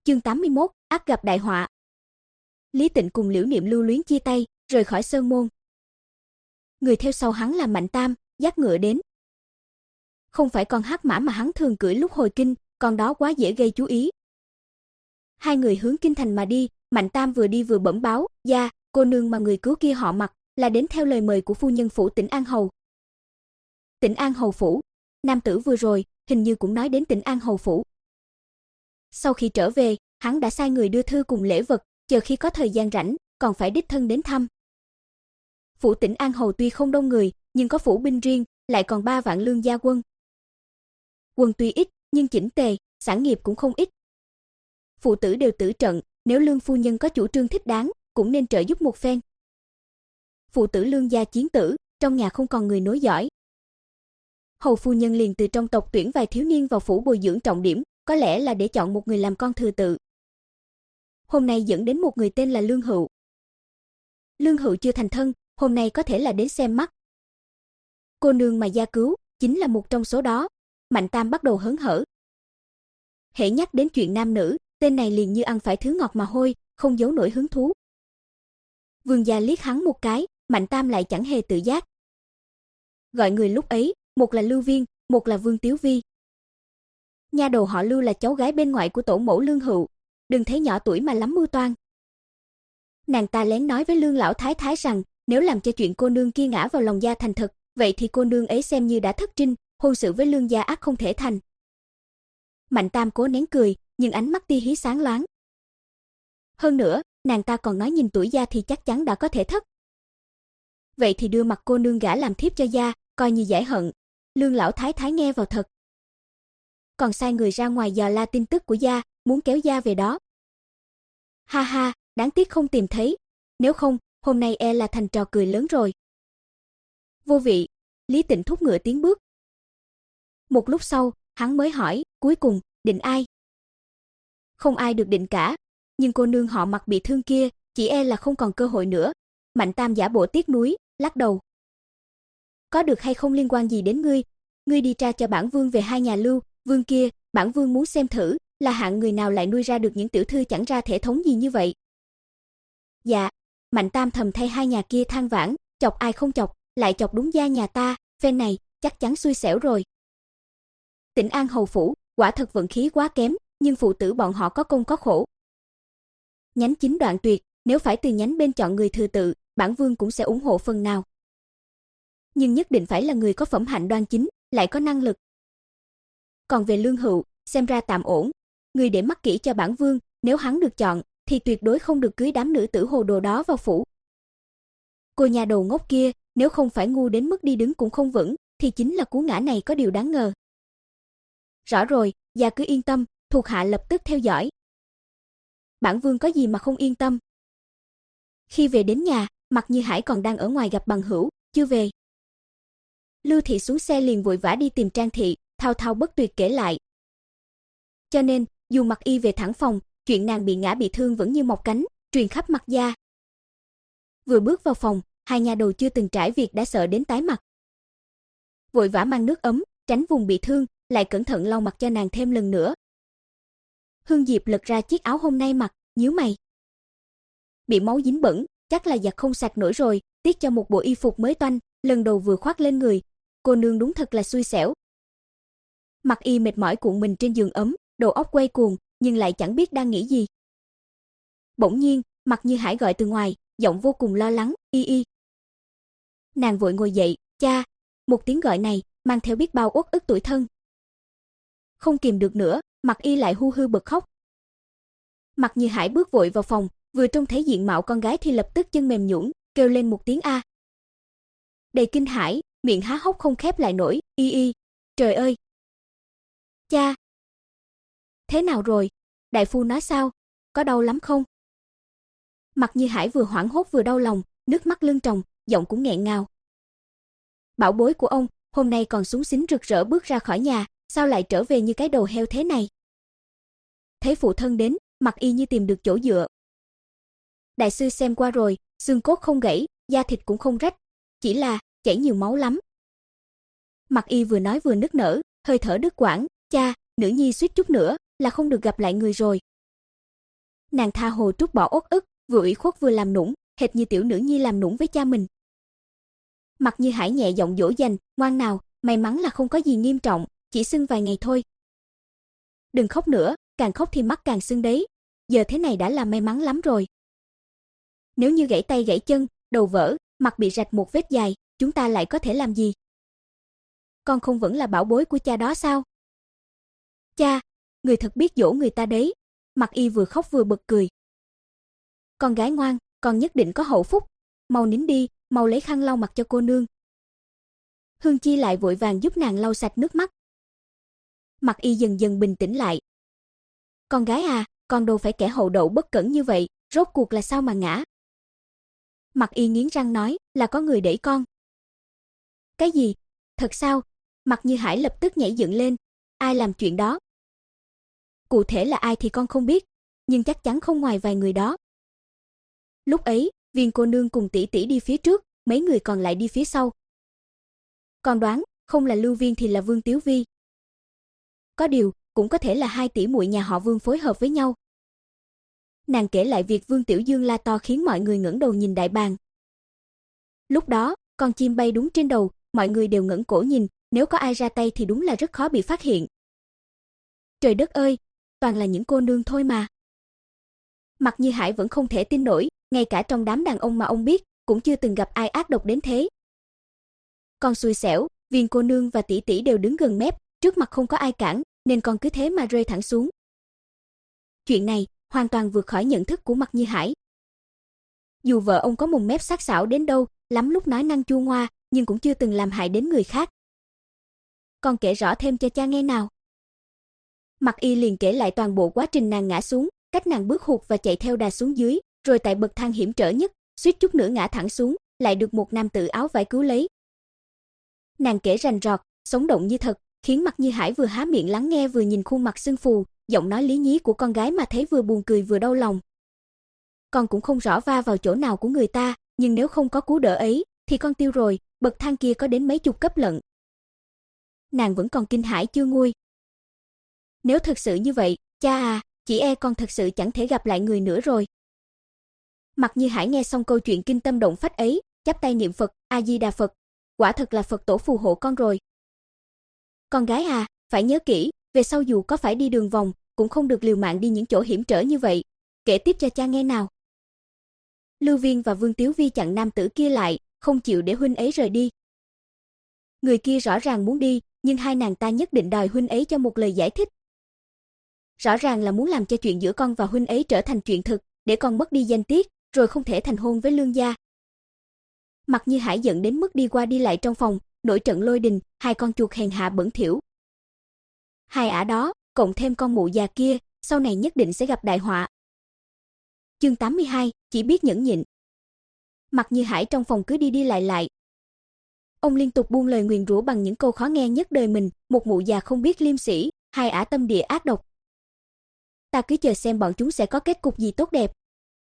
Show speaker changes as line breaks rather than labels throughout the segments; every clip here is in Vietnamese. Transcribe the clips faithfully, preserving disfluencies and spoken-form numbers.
Chương tám mươi mốt, ắt gặp đại họa. Lý Tịnh cùng Liễu Niệm lưu luyến chia tay, rời khỏi sơn môn. Người theo sau hắn là Mạnh Tam, dắt ngựa đến. Không phải con hắc mã mà hắn thường cưỡi lúc hồi kinh, con đó quá dễ gây chú ý. Hai người hướng kinh thành mà đi, Mạnh Tam vừa đi vừa bẩm báo, "Gia, cô nương mà người cứu kia họ Mặc, là đến theo lời mời của phu nhân phủ Tĩnh An hầu." Tĩnh An hầu phủ, nam tử vừa rồi hình như cũng nói đến Tĩnh An hầu phủ. Sau khi trở về, hắn đã sai người đưa thư cùng lễ vật, chờ khi có thời gian rảnh, còn phải đích thân đến thăm. Phủ Tĩnh An hầu tuy không đông người, nhưng có phủ binh riêng, lại còn ba vạn lương gia quân. Quân tuy ít, nhưng chỉnh tề, sản nghiệp cũng không ít. Phụ tử đều tử trận, nếu lương phu nhân có chủ trương thích đáng, cũng nên trợ giúp một phen. Phụ tử lương gia chiến tử, trong nhà không còn người nối dõi. Hầu phu nhân liền từ trong tộc tuyển vài thiếu niên vào phủ bồi dưỡng trọng điểm, có lẽ là để chọn một người làm con thừa tự. Hôm nay dẫn đến một người tên là Lương Hựu. Lương Hựu chưa thành thân, hôm nay có thể là đến xem mắt. Cô nương mà gia cứu, chính là một trong số đó. Mạnh Tam bắt đầu hớn hở. Hễ nhắc đến chuyện nam nữ, tên này liền như ăn phải thứ ngọt mà hôi, không giấu nổi hứng thú. Vương gia liếc hắn một cái, Mạnh Tam lại chẳng hề tự giác. Gọi người lúc ấy, một là Lưu Viên, một là Vương Tiếu Vi. Nha đầu họ Lưu là cháu gái bên ngoại của tổ mẫu Lương Hựu, đừng thấy nhỏ tuổi mà lắm mưu toan. Nàng ta lén nói với Lương lão thái thái rằng, nếu làm cho chuyện cô nương kia ngã vào lòng gia thành thực, vậy thì cô nương ấy xem như đã thất trinh, hôn sự với Lương gia ắt không thể thành. Mạnh Tam cố nén cười, nhưng ánh mắt tia hí sáng loáng. Hơn nữa, nàng ta còn nói nhìn tuổi gia thì chắc chắn đã có thể thất. Vậy thì đưa mặt cô nương gả làm thiếp cho gia, coi như giải hận. Lương lão thái thái nghe vào thật. Còn sai người ra ngoài dò la tin tức của gia, muốn kéo gia về đó. Ha ha, đáng tiếc không tìm thấy, nếu không, hôm nay e là thành trò cười lớn rồi. Vô vị, Lý Tịnh thúc ngựa tiến bước. Một lúc sau, hắn mới hỏi, cuối cùng, định ai? Không ai được định cả, nhưng cô nương họ Mặc bị thương kia, chỉ e là không còn cơ hội nữa. Mạnh Tam giả bộ tiếc nuối, lắc đầu. Có được hay không liên quan gì đến ngươi, ngươi đi tra cho bản vương về hai nhà Lưu, Vương kia, bản vương muốn xem thử, là hạng người nào lại nuôi ra được những tiểu thư chẳng ra thể thống gì như vậy. Dạ, Mạnh Tam thầm thay hai nhà kia than vãn, chọc ai không chọc, lại chọc đúng gia nhà ta, phen này, chắc chắn xui xẻo rồi. Tĩnh An hầu phủ, quả thật vận khí quá kém, nhưng phụ tử bọn họ có công có khổ. Nhánh chính đoạn tuyệt, nếu phải từ nhánh bên chọn người thừa tự, bản vương cũng sẽ ủng hộ phần nào. Nhưng nhất định phải là người có phẩm hạnh đoan chính, lại có năng lực. Còn về Lương Hựu, xem ra tạm ổn, người để mắt kỹ cho bản vương, nếu hắn được chọn, thì tuyệt đối không được cưới đám nữ tử hồ đồ đó vào phủ. Cô nhà đầu ngốc kia, nếu không phải ngu đến mức đi đứng cũng không vững, thì chính là cú ngã này có điều đáng ngờ. Rõ rồi, gia cứ yên tâm, thuộc hạ lập tức theo dõi. Bản vương có gì mà không yên tâm. Khi về đến nhà, Mặc Như Hải còn đang ở ngoài gặp bằng hữu, chưa về. Lưu thị xuống xe liền vội vã đi tìm Trang thị, thao thao bất tuyệt kể lại. Cho nên, dù Mặc Y về thẳng phòng, chuyện nàng bị ngã bị thương vẫn như mọc cánh, truyền khắp Mặc gia. Vừa bước vào phòng, hai nhà đầu chưa từng trải việc đã sợ đến tái mặt. Vội vã mang nước ấm, tránh vùng bị thương, lại cẩn thận lau mặt cho nàng thêm lần nữa. Hương Diệp lật ra chiếc áo hôm nay mặc, nhíu mày. Bị máu dính bẩn, chắc là giặt không sạch nổi rồi, tiếc cho một bộ y phục mới toanh, lần đầu vừa khoác lên người, cô nương đúng thật là xui xẻo. Mặc Y mệt mỏi cuộn mình trên giường ấm, đầu óc quay cuồng, nhưng lại chẳng biết đang nghĩ gì. Bỗng nhiên, Mặc Như Hải gọi từ ngoài, giọng vô cùng lo lắng, "Y Y." Nàng vội ngồi dậy, "Cha." Một tiếng gọi này mang theo biết bao uất ức tủi thân. Không kìm được nữa, Mặc Y lại hu hư bật khóc. Mặc Như Hải bước vội vào phòng, vừa trông thấy diện mạo con gái thì lập tức chân mềm nhũn, kêu lên một tiếng a. Đầy kinh hãi, miệng há hốc không khép lại nổi, "Y Y, trời ơi." "Cha." "Thế nào rồi? Đại phu nói sao? Có đau lắm không?" Mặc Như Hải vừa hoảng hốt vừa đau lòng, nước mắt lưng tròng, giọng cũng nghẹn ngào. "Bảo bối của ông, hôm nay còn súng xính rực rỡ bước ra khỏi nhà, sao lại trở về như cái đầu heo thế này?" Thấy phụ thân đến, Mặc Y như tìm được chỗ dựa. "Đại sư xem qua rồi, xương cốt không gãy, da thịt cũng không rách, chỉ là chảy nhiều máu lắm." Mặc Y vừa nói vừa nức nở, hơi thở đứt quãng, "Cha, nữ nhi suýt chút nữa là không được gặp lại người rồi." Nàng tha hồ trút bỏ uất ức, vừa ủy khuất vừa làm nũng, hệt như tiểu nữ nhi làm nũng với cha mình. Mặc Như Hải nhẹ giọng dỗ dành, ngoan nào, may mắn là không có gì nghiêm trọng, chỉ sưng vài ngày thôi. Đừng khóc nữa, càng khóc thì mắt càng sưng đấy, giờ thế này đã là may mắn lắm rồi. Nếu như gãy tay gãy chân, đầu vỡ, mặt bị rạch một vết dài, chúng ta lại có thể làm gì? Con không vẫn là bảo bối của cha đó sao? Cha, người thật biết dỗ người ta đấy. Mặc Y vừa khóc vừa bật cười. Con gái ngoan, con nhất định có hậu phúc. Mau nín đi, mau lấy khăn lau mặt cho cô nương. Hương Chi lại vội vàng giúp nàng lau sạch nước mắt. Mặc Y dần dần bình tĩnh lại. Con gái à, con đâu phải kẻ hậu đậu bất cẩn như vậy, rốt cuộc là sao mà ngã? Mặc Y nghiến răng nói, là có người đẩy con. Cái gì? Thật sao? Mặc Như Hải lập tức nhảy dựng lên. Ai làm chuyện đó? Cụ thể là ai thì con không biết, nhưng chắc chắn không ngoài vài người đó. Lúc ấy, Viên cô nương cùng tỷ tỷ đi phía trước, mấy người còn lại đi phía sau. Con đoán, không là Lưu Viên thì là Vương Tiếu Vi. Có điều, cũng có thể là hai tỷ muội nhà họ Vương phối hợp với nhau. Nàng kể lại việc Vương Tiểu Dương la to khiến mọi người ngẩng đầu nhìn đại bàng. Lúc đó, con chim bay đúng trên đầu, mọi người đều ngẩng cổ nhìn, nếu có ai ra tay thì đúng là rất khó bị phát hiện. Trời đất ơi, toàn là những cô nương thôi mà. Mặc Như Hải vẫn không thể tin nổi, ngay cả trong đám đàn ông mà ông biết, cũng chưa từng gặp ai ác độc đến thế. Con xui xẻo, Viên cô nương và tỷ tỷ đều đứng gần mép, trước mặt không có ai cản, nên con cứ thế mà rơi thẳng xuống. Chuyện này hoàn toàn vượt khỏi nhận thức của Mặc Như Hải. Dù vợ ông có mồm mép sắc sảo đến đâu, lắm lúc nói năng chua ngoa, nhưng cũng chưa từng làm hại đến người khác. Con kể rõ thêm cho cha nghe nào. Mặc Y liền kể lại toàn bộ quá trình nàng ngã xuống, cách nàng bước hụt và chạy theo đà xuống dưới, rồi tại bậc thang hiểm trở nhất, suýt chút nữa ngã thẳng xuống, lại được một nam tử áo vải cứu lấy. Nàng kể rành rọt, sống động như thật, khiến Mặc Như Hải vừa há miệng lắng nghe vừa nhìn khuôn mặt sưng phù, giọng nói lý nhí của con gái mà thấy vừa buồn cười vừa đau lòng. Con cũng không rõ va vào chỗ nào của người ta, nhưng nếu không có cú đỡ ấy, thì con tiêu rồi, bậc thang kia có đến mấy chục cấp lận. Nàng vẫn còn kinh hãi chưa nguôi. Nếu thật sự như vậy, cha à, chỉ e con thật sự chẳng thể gặp lại người nữa rồi. Mặc Như Hải nghe xong câu chuyện kinh tâm động phách ấy, chắp tay niệm Phật, A Di Đà Phật, quả thật là Phật tổ phù hộ con rồi. Con gái à, phải nhớ kỹ, về sau dù có phải đi đường vòng, cũng không được liều mạng đi những chỗ hiểm trở như vậy. Kể tiếp cho cha nghe nào. Lưu Viên và Vương Tiếu Vi chặn nam tử kia lại, không chịu để huynh ấy rời đi. Người kia rõ ràng muốn đi, nhưng hai nàng ta nhất định đòi huynh ấy cho một lời giải thích. Rõ ràng là muốn làm cho chuyện giữa con và huynh ấy trở thành chuyện thực, để con mất đi danh tiết, rồi không thể thành hôn với Lương gia. Mặc Như Hải giận đến mức đi qua đi lại trong phòng, nổi trận lôi đình, hai con chuột hèn hạ bẩn thỉu. Hai ả đó, cộng thêm con mụ già kia, sau này nhất định sẽ gặp đại họa. Chương tám mươi hai, chỉ biết nhẫn nhịn. Mặc Như Hải trong phòng cứ đi đi lại lại. Ông liên tục buông lời nguyền rủa bằng những câu khó nghe nhất đời mình, một mụ già không biết liêm sỉ, hai ả tâm địa ác độc. Ta cứ chờ xem bọn chúng sẽ có kết cục gì tốt đẹp.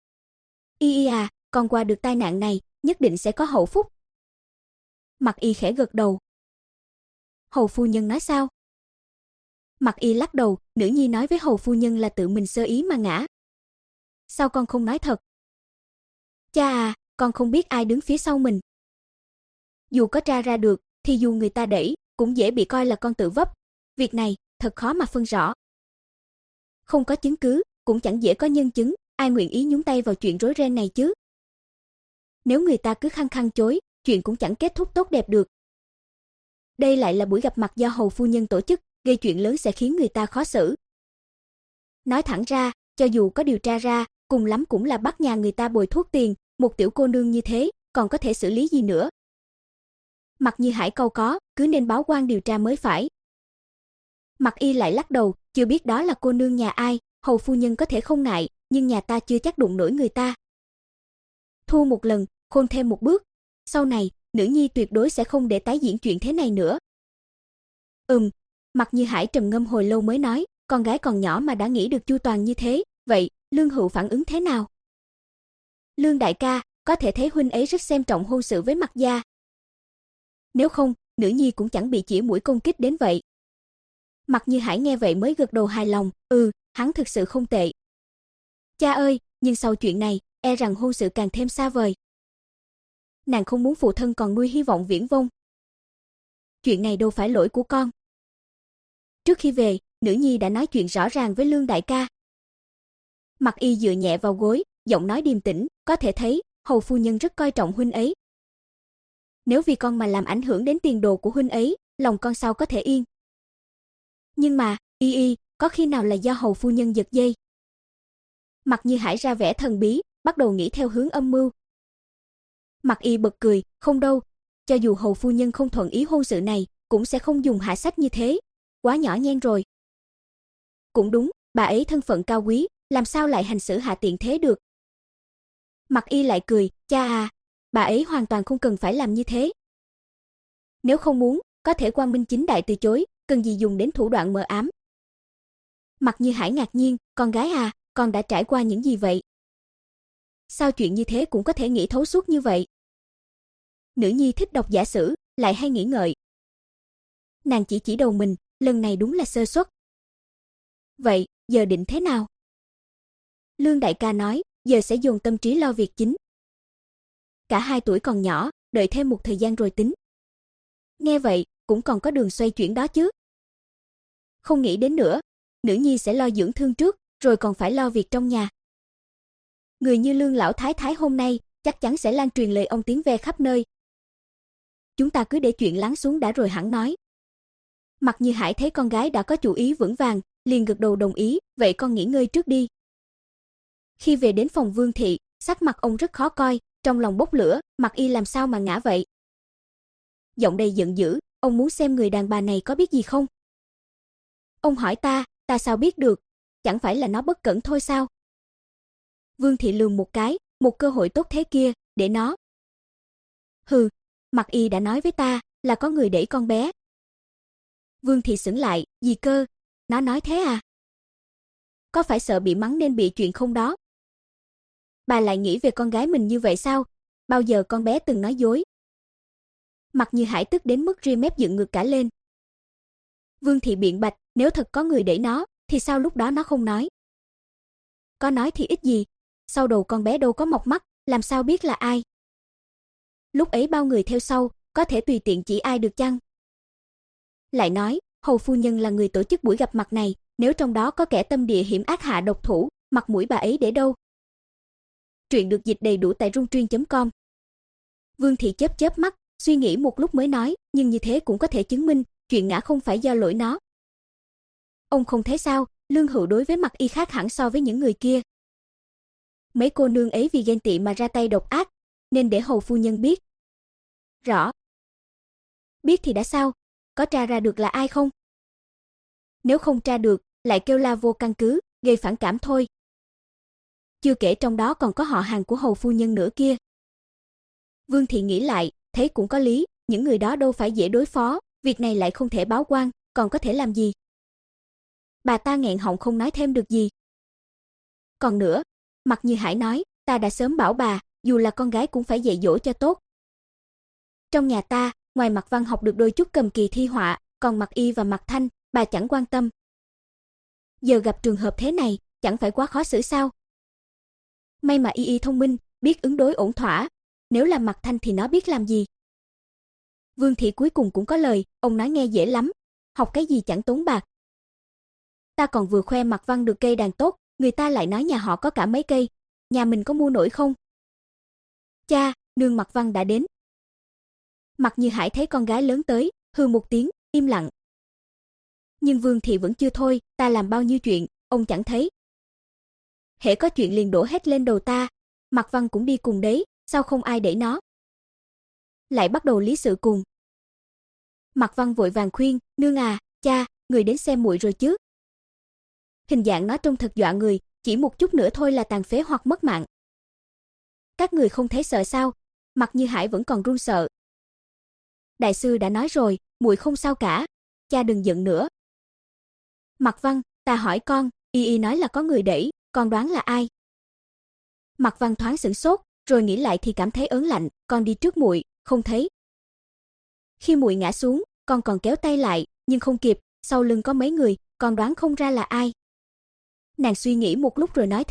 Y y à, con qua được tai nạn này, nhất định sẽ có hậu phúc. Mặc Y khẽ gật đầu. Hầu phu nhân nói sao? Mặc Y lắc đầu, nữ nhi nói với hầu phu nhân là tự mình sơ ý mà ngã. Sao con không nói thật? Cha à, con không biết ai đứng phía sau mình. Dù có tra ra được, thì dù người ta đẩy, cũng dễ bị coi là con tự vấp. Việc này, thật khó mà phân rõ. Không có chứng cứ, cũng chẳng dễ có nhân chứng, ai nguyện ý nhúng tay vào chuyện rối ren này chứ? Nếu người ta cứ khăng khăng chối, chuyện cũng chẳng kết thúc tốt đẹp được. Đây lại là buổi gặp mặt do hầu phu nhân tổ chức, gây chuyện lớn sẽ khiến người ta khó xử. Nói thẳng ra, cho dù có điều tra ra, cùng lắm cũng là bắt nhà người ta bồi thuốc tiền, một tiểu cô nương như thế, còn có thể xử lý gì nữa? Mặc Như Hải câu có, cứ nên báo quan điều tra mới phải. Mặc Y lại lắc đầu, chưa biết đó là cô nương nhà ai, hầu phu nhân có thể không ngại, nhưng nhà ta chưa chắc đụng nổi người ta. Thua một lần, khôn thêm một bước, sau này, nữ nhi tuyệt đối sẽ không để tái diễn chuyện thế này nữa. Ừm, Mặc Như Hải trầm ngâm hồi lâu mới nói, con gái còn nhỏ mà đã nghĩ được chu toàn như thế, vậy, Lương Hữu phản ứng thế nào? Lương đại ca, có thể thấy huynh ấy rất xem trọng hôn sự với Mặc gia. Nếu không, nữ nhi cũng chẳng bị chĩa mũi công kích đến vậy. Mặc Như Hải nghe vậy mới gật đầu hài lòng, ừ, hắn thực sự không tệ. Cha ơi, nhưng sau chuyện này, e rằng hôn sự càng thêm xa vời. Nàng không muốn phụ thân còn nuôi hy vọng viển vông. Chuyện này đâu phải lỗi của con. Trước khi về, nữ nhi đã nói chuyện rõ ràng với Lương đại ca. Mặc Y dựa nhẹ vào gối, giọng nói điềm tĩnh, có thể thấy, hầu phu nhân rất coi trọng huynh ấy. Nếu vì con mà làm ảnh hưởng đến tiền đồ của huynh ấy, lòng con sao có thể yên. Nhưng mà, Y Y, có khi nào là do hầu phu nhân giật dây? Mặc Như Hải ra vẻ thần bí, bắt đầu nghĩ theo hướng âm mưu. Mặc Y bật cười, không đâu, cho dù hầu phu nhân không thuận ý hôn sự này, cũng sẽ không dùng hạ sách như thế, quá nhỏ nhen rồi. Cũng đúng, bà ấy thân phận cao quý, làm sao lại hành xử hạ tiện thế được. Mặc Y lại cười, cha à, bà ấy hoàn toàn không cần phải làm như thế. Nếu không muốn, có thể quang minh chính đại từ chối, cần gì dùng đến thủ đoạn mờ ám. Mặc Như Hải ngạc nhiên, con gái à, con đã trải qua những gì vậy? Sao chuyện như thế cũng có thể nghĩ thấu suốt như vậy? Nữ nhi thích đọc giả sử, lại hay nghĩ ngợi. Nàng chỉ chỉ đầu mình, lần này đúng là sơ suất. Vậy, giờ định thế nào? Lương đại ca nói, giờ sẽ dồn tâm trí lo việc chính. Cả hai tuổi còn nhỏ, đợi thêm một thời gian rồi tính. Nghe vậy, cũng còn có đường xoay chuyển đó chứ. Không nghĩ đến nữa, nữ nhi sẽ lo dưỡng thương trước, rồi còn phải lo việc trong nhà. Người như Lương lão thái thái hôm nay, chắc chắn sẽ lan truyền lời ông tiếng ve khắp nơi. Chúng ta cứ để chuyện lắng xuống đã rồi hẳn nói. Mặc Như Hải thấy con gái đã có chủ ý vững vàng, liền gật đầu đồng ý, vậy con nghỉ ngơi trước đi. Khi về đến phòng Vương thị, sắc mặt ông rất khó coi, trong lòng bốc lửa, Mặc Y làm sao mà ngã vậy? Giọng đầy giận dữ, ông muốn xem người đàn bà này có biết gì không? Ông hỏi ta, ta sao biết được, chẳng phải là nó bất cẩn thôi sao? Vương thị lườm một cái, một cơ hội tốt thế kia, để nó. Hừ, Mặc Y đã nói với ta, là có người đẩy con bé. Vương thị sững lại, gì cơ? Nó nói thế à? Có phải sợ bị mắng nên bị chuyện không đó? Bà lại nghĩ về con gái mình như vậy sao? Bao giờ con bé từng nói dối? Mặc Như Hải tức đến mức ria mép dựng ngược cả lên. Vương thị biện bạch, nếu thật có người đẩy nó, thì sao lúc đó nó không nói? Có nói thì ít gì, sau đầu con bé đâu có mọc mắt, làm sao biết là ai? Lúc ấy bao người theo sau, có thể tùy tiện chỉ ai được chăng? Lại nói, hầu phu nhân là người tổ chức buổi gặp mặt này, nếu trong đó có kẻ tâm địa hiểm ác hạ độc thủ, mặt mũi bà ấy để đâu? Truyện được dịch đầy đủ tại rungtuyên chấm com. Vương thị chớp chớp mắt, suy nghĩ một lúc mới nói, nhưng như thế cũng có thể chứng minh, chuyện ngã không phải do lỗi nó. Ông không thấy sao, Lương Hữu đối với Mặc Y khác hẳn so với những người kia. Mấy cô nương ấy vì ghen tị mà ra tay độc ác, nên để hầu phu nhân biết. Rõ. Biết thì đã sao, có tra ra được là ai không? Nếu không tra được, lại kêu la vô căn cứ, gây phản cảm thôi. Chưa kể trong đó còn có họ hàng của hầu phu nhân nữa kia. Vương thị nghĩ lại, thấy cũng có lý, những người đó đâu phải dễ đối phó, việc này lại không thể báo quan, còn có thể làm gì? Bà ta nghẹn họng không nói thêm được gì. Còn nữa, Mặc Như Hải nói, ta đã sớm bảo bà, dù là con gái cũng phải dạy dỗ cho tốt. Trong nhà ta, ngoài Mặc Văn học được đôi chút cầm kỳ thi họa, còn Mặc Y và Mặc Thanh, bà chẳng quan tâm. Giờ gặp trường hợp thế này, chẳng phải quá khó xử sao? May mà Y Y thông minh, biết ứng đối ổn thỏa, nếu là Mặc Thanh thì nó biết làm gì. Vương thị cuối cùng cũng có lời, ông nói nghe dễ lắm, học cái gì chẳng tốn bạc. Ta còn vừa khoe Mặc Văn được cây đàn tốt, người ta lại nói nhà họ có cả mấy cây, nhà mình có mua nổi không? Cha, nương Mặc Văn đã đến. Mặc Như Hải thấy con gái lớn tới, hừ một tiếng, im lặng. Nhưng Vương thị vẫn chưa thôi, ta làm bao nhiêu chuyện, ông chẳng thấy. Hễ có chuyện liền đổ hết lên đầu ta, Mặc Văn cũng đi cùng đấy, sao không ai để nó? Lại bắt đầu lý sự cùng. Mặc Văn vội vàng khuyên, nương à, cha, người đến xem muội rồi chứ? Hình dạng nó trông thật dọa người, chỉ một chút nữa thôi là tàn phế hoặc mất mạng. Các người không thấy sợ sao? Mặc Như Hải vẫn còn run sợ. Đại sư đã nói rồi, muội không sao cả, cha đừng giận nữa. Mặc Văn, ta hỏi con, Y Y nói là có người đẩy, con đoán là ai? Mặc Văn thoáng sửng sốt, rồi nghĩ lại thì cảm thấy ớn lạnh, con đi trước muội, không thấy. Khi muội ngã xuống, con còn kéo tay lại, nhưng không kịp, sau lưng có mấy người, con đoán không ra là ai. Nàng suy nghĩ một lúc rồi nói thêm,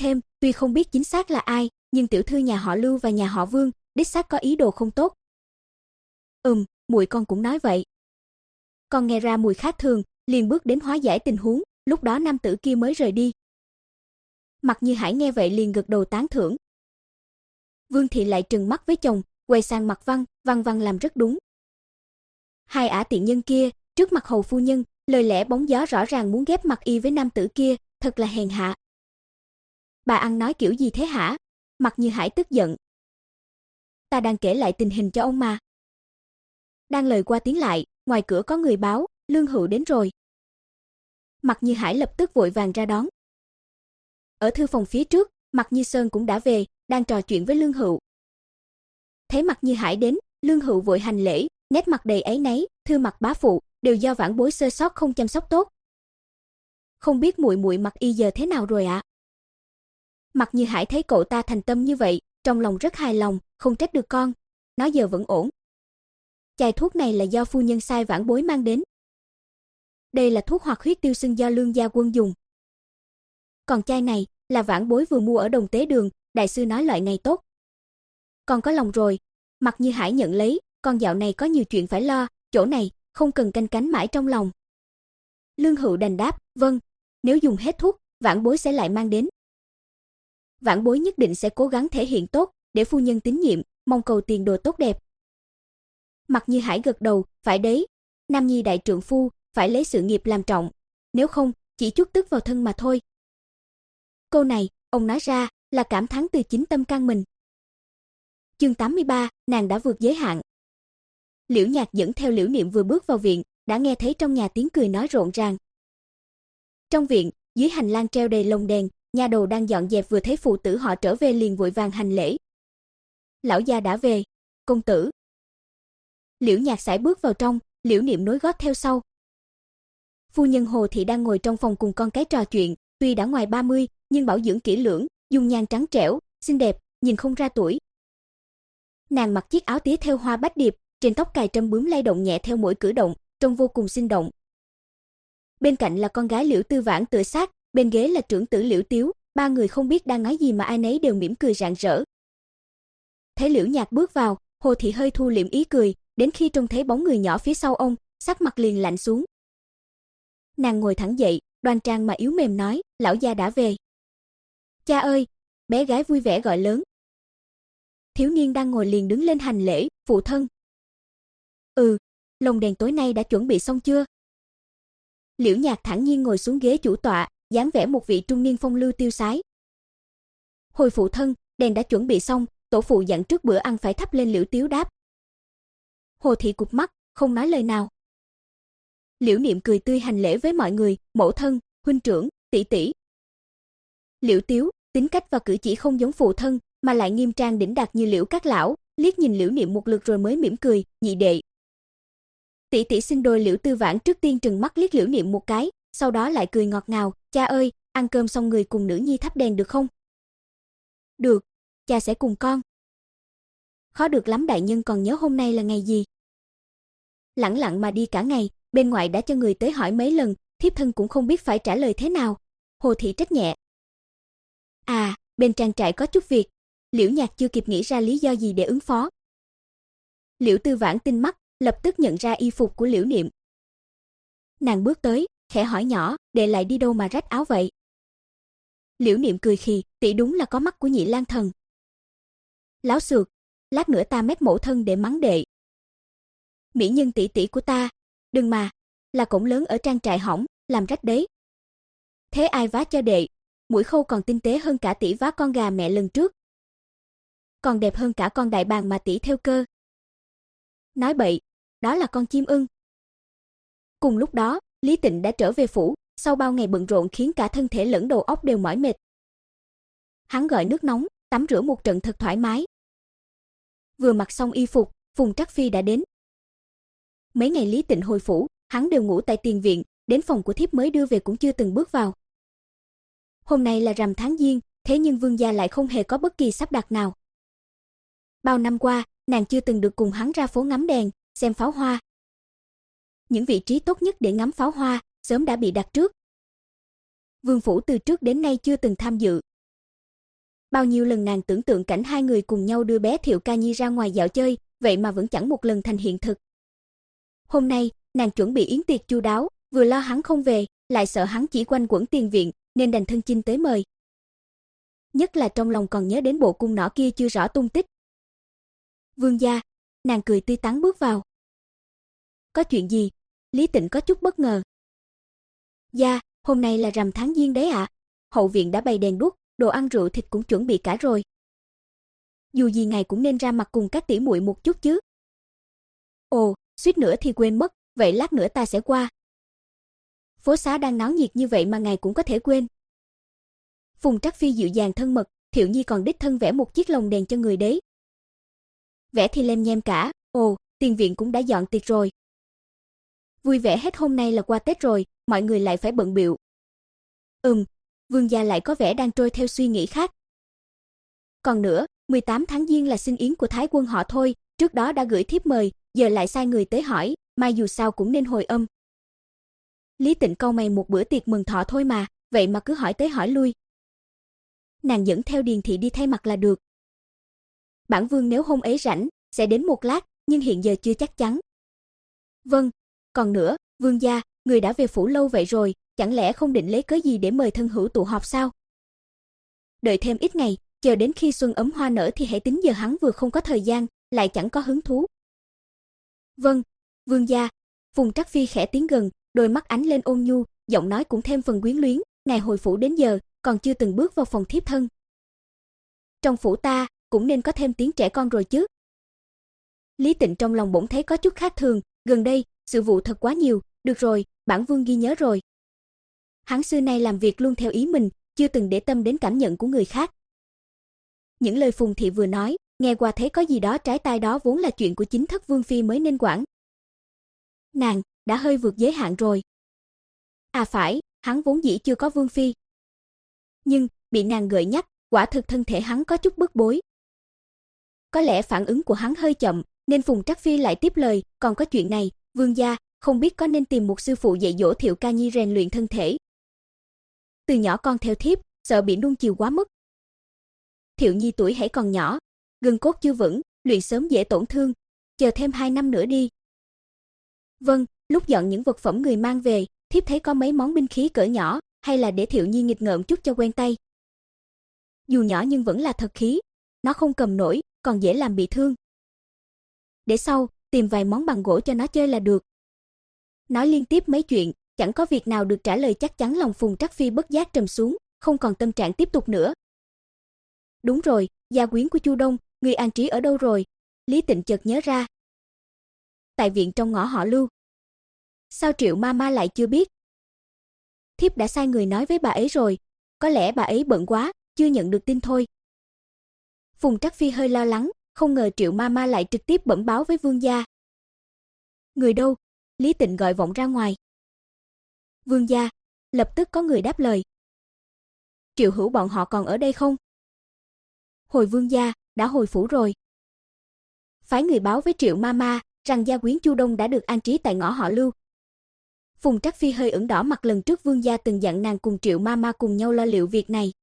tuy không biết chính xác là ai, nhưng tiểu thư nhà họ Lưu và nhà họ Vương, đích xác có ý đồ không tốt. Ừm, muội con cũng nói vậy. Con nghe ra mùi khác thường, liền bước đến hóa giải tình huống, lúc đó nam tử kia mới rời đi. Mặc Như Hải nghe vậy liền gật đầu tán thưởng. Vương thị lại trừng mắt với chồng, quay sang mặt Văn, Văn Văn làm rất đúng. Hai ả tiện nhân kia, trước mặt hầu phu nhân, lời lẽ bóng gió rõ ràng muốn ghép mặt y với nam tử kia, thật là hèn hạ. Bà ăn nói kiểu gì thế hả? Mặc Như Hải tức giận. Ta đang kể lại tình hình cho ông mà. Đang lời qua tiếng lại, ngoài cửa có người báo, Lương Hữu đến rồi. Mặc Như Hải lập tức vội vàng ra đón. Ở thư phòng phía trước, Mặc Như Sơn cũng đã về, đang trò chuyện với Lương Hữu. Thấy Mặc Như Hải đến, Lương Hữu vội hành lễ, nét mặt đầy áy náy, thưa Mặc bá phụ, đều do vãn bối sơ sót không chăm sóc tốt. Không biết muội muội Mặc y giờ thế nào rồi ạ? Mặc Như Hải thấy cậu ta thành tâm như vậy, trong lòng rất hài lòng, không trách được con, nói giờ vẫn ổn. Chai thuốc này là do phu nhân sai vãn bối mang đến. Đây là thuốc hoạt huyết tiêu sưng do Lương gia quân dùng. Còn chai này là vãn bối vừa mua ở Đồng Tế Đường, đại sư nói loại này tốt. Con có lòng rồi. Mặc Như Hải nhận lấy, con dạo này có nhiều chuyện phải lo, chỗ này không cần canh cánh mãi trong lòng. Lương Hữu đành đáp, vâng, nếu dùng hết thuốc, vãn bối sẽ lại mang đến. Vãn bối nhất định sẽ cố gắng thể hiện tốt, để phu nhân tín nhiệm, mong cầu tiền đồ tốt đẹp. Mặc Như Hải gật đầu, phải đấy, nam nhi đại trượng phu, phải lấy sự nghiệp làm trọng, nếu không, chỉ chút tức vào thân mà thôi. Câu này, ông nói ra, là cảm thán từ chính tâm can mình. Chương tám mươi ba, nàng đã vượt giới hạn. Liễu Nhạc dẫn theo Liễu Niệm vừa bước vào viện, đã nghe thấy trong nhà tiếng cười nói rộn ràng. Trong viện, dưới hành lang treo đầy lồng đèn, nha đầu đang dọn dẹp vừa thấy phụ tử họ trở về liền vội vàng hành lễ. Lão gia đã về, công tử. Liễu Nhạc sải bước vào trong, Liễu Niệm nối gót theo sau. Phu nhân Hồ thị đang ngồi trong phòng cùng con cái trò chuyện, tuy đã ngoài ba mươi, nhưng bảo dưỡng kỹ lưỡng, dung nhan trắng trẻo, xinh đẹp, nhìn không ra tuổi. Nàng mặc chiếc áo tía theo hoa bách điệp, trên tóc cài trâm bướm lay động nhẹ theo mỗi cử động, trông vô cùng sinh động. Bên cạnh là con gái Liễu Tư Vãn tựa sát, bên ghế là trưởng tử Liễu Tiếu, ba người không biết đang nói gì mà ai nấy đều mỉm cười rạng rỡ. Thấy Liễu Nhạc bước vào, Hồ thị hơi thu liễm ý cười, đến khi trông thấy bóng người nhỏ phía sau ông, sắc mặt liền lạnh xuống. Nàng ngồi thẳng dậy, đoan trang mà yếu mềm nói, lão gia đã về. Cha ơi, bé gái vui vẻ gọi lớn. Thiếu niên đang ngồi liền đứng lên hành lễ, phụ thân. Ừ, lồng đèn tối nay đã chuẩn bị xong chưa? Liễu Nhạc thản nhiên ngồi xuống ghế chủ tọa, dáng vẻ một vị trung niên phong lưu tiêu sái. Hồi phụ thân, đèn đã chuẩn bị xong, tổ phụ dặn trước bữa ăn phải thắp lên. Liễu Tiếu đáp. Hồ thị cụp mắt, không nói lời nào. Liễu Niệm cười tươi hành lễ với mọi người, mẫu thân, huynh trưởng, tỷ tỷ. Liễu Tiếu, tính cách và cử chỉ không giống phụ thân, mà lại nghiêm trang đỉnh đạt như Liễu các lão, liếc nhìn Liễu Niệm một lượt rồi mới mỉm cười, nhị đệ. Tỷ tỷ xin đôi. Liễu Tư Vãn trước tiên trừng mắt liếc Liễu Niệm một cái, sau đó lại cười ngọt ngào, cha ơi, ăn cơm xong người cùng nữ nhi thắp đèn được không? Được, cha sẽ cùng con. Khó được lắm đại nhân còn nhớ hôm nay là ngày gì. Lẳng lặng mà đi cả ngày, bên ngoài đã cho người tới hỏi mấy lần, thiếp thân cũng không biết phải trả lời thế nào. Hồ thị trách nhẹ. À, bên trang trại có chút việc. Liễu Nhạc chưa kịp nghĩ ra lý do gì để ứng phó. Liễu Tư Vãn tinh mắt, lập tức nhận ra y phục của Liễu Niệm. Nàng bước tới, khẽ hỏi nhỏ, đệ lại đi đâu mà rách áo vậy? Liễu Niệm cười khì, tỷ đúng là có mắt của nhị lang thần. Láo xược, lát nữa ta mét mẫu thân để mắng đệ. Mỹ nhân tỷ tỷ của ta, đừng mà, là cổng lớn ở trang trại hỏng, làm rách đấy. Thế ai vá cho đệ? Mũi khâu còn tinh tế hơn cả tỷ vá con gà mẹ lần trước. Còn đẹp hơn cả con đại bàng mà tỷ theo cơ. Nói bậy, đó là con chim ưng. Cùng lúc đó, Lý Tịnh đã trở về phủ, sau bao ngày bận rộn khiến cả thân thể lẫn đầu óc đều mỏi mệt. Hắn gọi nước nóng, tắm rửa một trận thật thoải mái. Vừa mặc xong y phục, Phùng Trắc Phi đã đến. Mấy ngày Lý Tịnh hồi phủ, hắn đều ngủ tại tiền viện, đến phòng của thiếp mới đưa về cũng chưa từng bước vào. Hôm nay là rằm tháng Giêng, thế nhưng Vương gia lại không hề có bất kỳ sắp đặt nào. Bao năm qua, nàng chưa từng được cùng hắn ra phố ngắm đèn, xem pháo hoa. Những vị trí tốt nhất để ngắm pháo hoa sớm đã bị đặt trước. Vương phủ từ trước đến nay chưa từng tham dự. bao nhiêu lần nàng tưởng tượng cảnh hai người cùng nhau đưa bé Thiệu Ca Nhi ra ngoài dạo chơi, vậy mà vẫn chẳng một lần thành hiện thực. Hôm nay, nàng chuẩn bị yến tiệc chu đáo, vừa lo hắn không về, lại sợ hắn chỉ quanh quẩn tiền viện, nên đành thân chinh tới mời. Nhất là trong lòng còn nhớ đến bộ cung nỏ kia chưa rõ tung tích. Vương gia, nàng cười tươi tắn bước vào. Có chuyện gì? Lý Tịnh có chút bất ngờ. Gia, hôm nay là rằm tháng giêng đấy ạ. À? Hậu viện đã bày đèn đuốc, đồ ăn rượu thịt cũng chuẩn bị cả rồi. Dù gì ngài cũng nên ra mặt cùng các tỷ muội một chút chứ. Ồ, suýt nữa thì quên mất, vậy lát nữa ta sẽ qua. Phố xá đang náo nhiệt như vậy mà ngài cũng có thể quên. Phùng Trắc Phi dịu dàng thân mật, Thiệu Nhi còn đích thân vẽ một chiếc lồng đèn cho người đấy. Vẽ thì lem nhem cả, ồ, tiền viện cũng đã dọn tiệc rồi. Vui vẻ hết, hôm nay là qua Tết rồi, mọi người lại phải bận bịu. Ừm, Vương gia lại có vẻ đang trôi theo suy nghĩ khác. Còn nữa, mười tám tháng giêng là sinh yến của Thái quân họ thôi, trước đó đã gửi thiếp mời, giờ lại sai người tới hỏi, mai dù sao cũng nên hồi âm. Lý Tịnh cau mày, một bữa tiệc mừng thọ thôi mà, vậy mà cứ hỏi tới hỏi lui. Nàng dẫn theo Điền thị đi thay mặt là được. Bản vương nếu hôm ấy rảnh, sẽ đến một lát, nhưng hiện giờ chưa chắc chắn. Vâng, còn nữa, vương gia, người đã về phủ lâu vậy rồi, chẳng lẽ không định lấy cớ gì để mời thân hữu tụ họp sao? Đợi thêm ít ngày, chờ đến khi xuân ấm hoa nở thì hãy tính, giờ hắn vừa không có thời gian, lại chẳng có hứng thú. Vâng, vương gia. Phùng Trắc Phi khẽ tiến gần, đôi mắt ánh lên ôn nhu, giọng nói cũng thêm phần quyến luyến, ngày hồi phủ đến giờ, còn chưa từng bước vào phòng thiếp thân. Trong phủ ta, cũng nên có thêm tiếng trẻ con rồi chứ. Lý Tịnh trong lòng bỗng thấy có chút khác thường, gần đây, sự vụ thật quá nhiều, được rồi, bản vương ghi nhớ rồi. Hắn xưa nay làm việc luôn theo ý mình, chưa từng để tâm đến cảm nhận của người khác. Những lời Phùng thị vừa nói, nghe qua thấy có gì đó trái tai, đó vốn là chuyện của chính thất vương phi mới nên quản. Nàng đã hơi vượt giới hạn rồi. À phải, hắn vốn dĩ chưa có vương phi. Nhưng, bị nàng gợi nhắc, quả thực thân thể hắn có chút bức bối. Có lẽ phản ứng của hắn hơi chậm, nên Phùng Trắc Phi lại tiếp lời, còn có chuyện này, vương gia, không biết có nên tìm một sư phụ dạy dỗ Thiệu Ca Nhi rèn luyện thân thể. Từ nhỏ con theo thiếp, sợ bị nuông chiều quá mức. Thiệu Nhi tuổi hãy còn nhỏ, gân cốt chưa vững, luyện sớm dễ tổn thương, chờ thêm hai năm nữa đi. Vâng, lúc dọn những vật phẩm người mang về, thiếp thấy có mấy món binh khí cỡ nhỏ, hay là để Thiệu Nhi nghịch ngợm chút cho quen tay. Dù nhỏ nhưng vẫn là thật khí, nó không cầm nổi, còn dễ làm bị thương. Để sau, tìm vài món bằng gỗ cho nó chơi là được. Nói liên tiếp mấy chuyện, chẳng có việc nào được trả lời chắc chắn, lòng Phùng Trắc Phi bất giác trầm xuống, không còn tâm trạng tiếp tục nữa. Đúng rồi, gia quyến của Chu Đông, người an trí ở đâu rồi? Lý Tịnh chợt nhớ ra. Tại viện trong ngõ họ Lưu. Sao Triệu ma ma lại chưa biết? Thiếp đã sai người nói với bà ấy rồi, có lẽ bà ấy bận quá, chưa nhận được tin thôi. Phùng Trắc Phi hơi lo lắng, không ngờ Triệu ma ma lại trực tiếp bẩm báo với vương gia. Người đâu? Lý Tịnh gọi vọng ra ngoài. Vương gia, lập tức có người đáp lời. Triệu Hữu bọn họ còn ở đây không? Hồi vương gia, đã hồi phủ rồi. Phái người báo với Triệu ma ma rằng gia quyến Chu Đông đã được an trí tại ngõ họ Lưu. Phùng Trắc Phi hơi ửng đỏ mặt, lần trước vương gia từng dặn nàng cùng Triệu ma ma cùng nhau lo liệu việc này.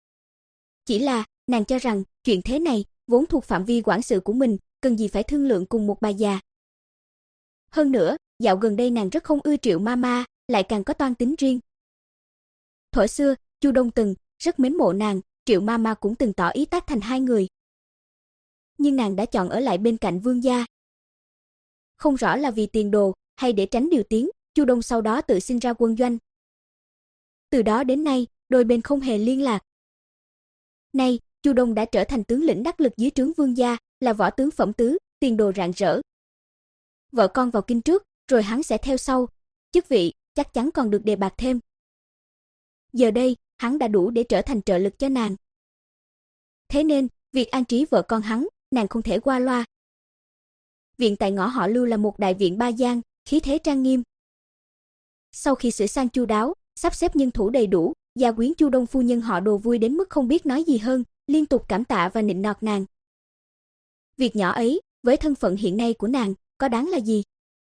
Chỉ là, nàng cho rằng, chuyện thế này, vốn thuộc phạm vi quản sự của mình, cần gì phải thương lượng cùng một bà già. Hơn nữa, dạo gần đây nàng rất không ưa Triệu ma ma, lại càng có toan tính riêng. Thuở xưa, Chu Đông từng rất mến mộ nàng, Triệu ma ma cũng từng tỏ ý tác thành hai người. Nhưng nàng đã chọn ở lại bên cạnh vương gia. Không rõ là vì tiền đồ, hay để tránh điều tiếng, Chu Đông sau đó tự sinh ra quân doanh. Từ đó đến nay, đôi bên không hề liên lạc. Nay, Chu Đông đã trở thành tướng lĩnh đắc lực dưới trướng vương gia, là võ tướng phẩm tứ, tiền đồ rạng rỡ. Vợ con vào kinh trước, rồi hắn sẽ theo sau, chức vị chắc chắn còn được đề bạt thêm. Giờ đây, hắn đã đủ để trở thành trợ lực cho nàng. Thế nên, việc an trí vợ con hắn, nàng không thể qua loa. Viện tại ngõ họ Lưu là một đại viện ba gian, khí thế trang nghiêm. Sau khi sửa sang chu đáo, sắp xếp nhân thủ đầy đủ, gia quyến Chu Đông phu nhân họ Đồ vui đến mức không biết nói gì hơn, liên tục cảm tạ và nịnh nọt nàng. Việc nhỏ ấy, với thân phận hiện nay của nàng, có đáng là gì?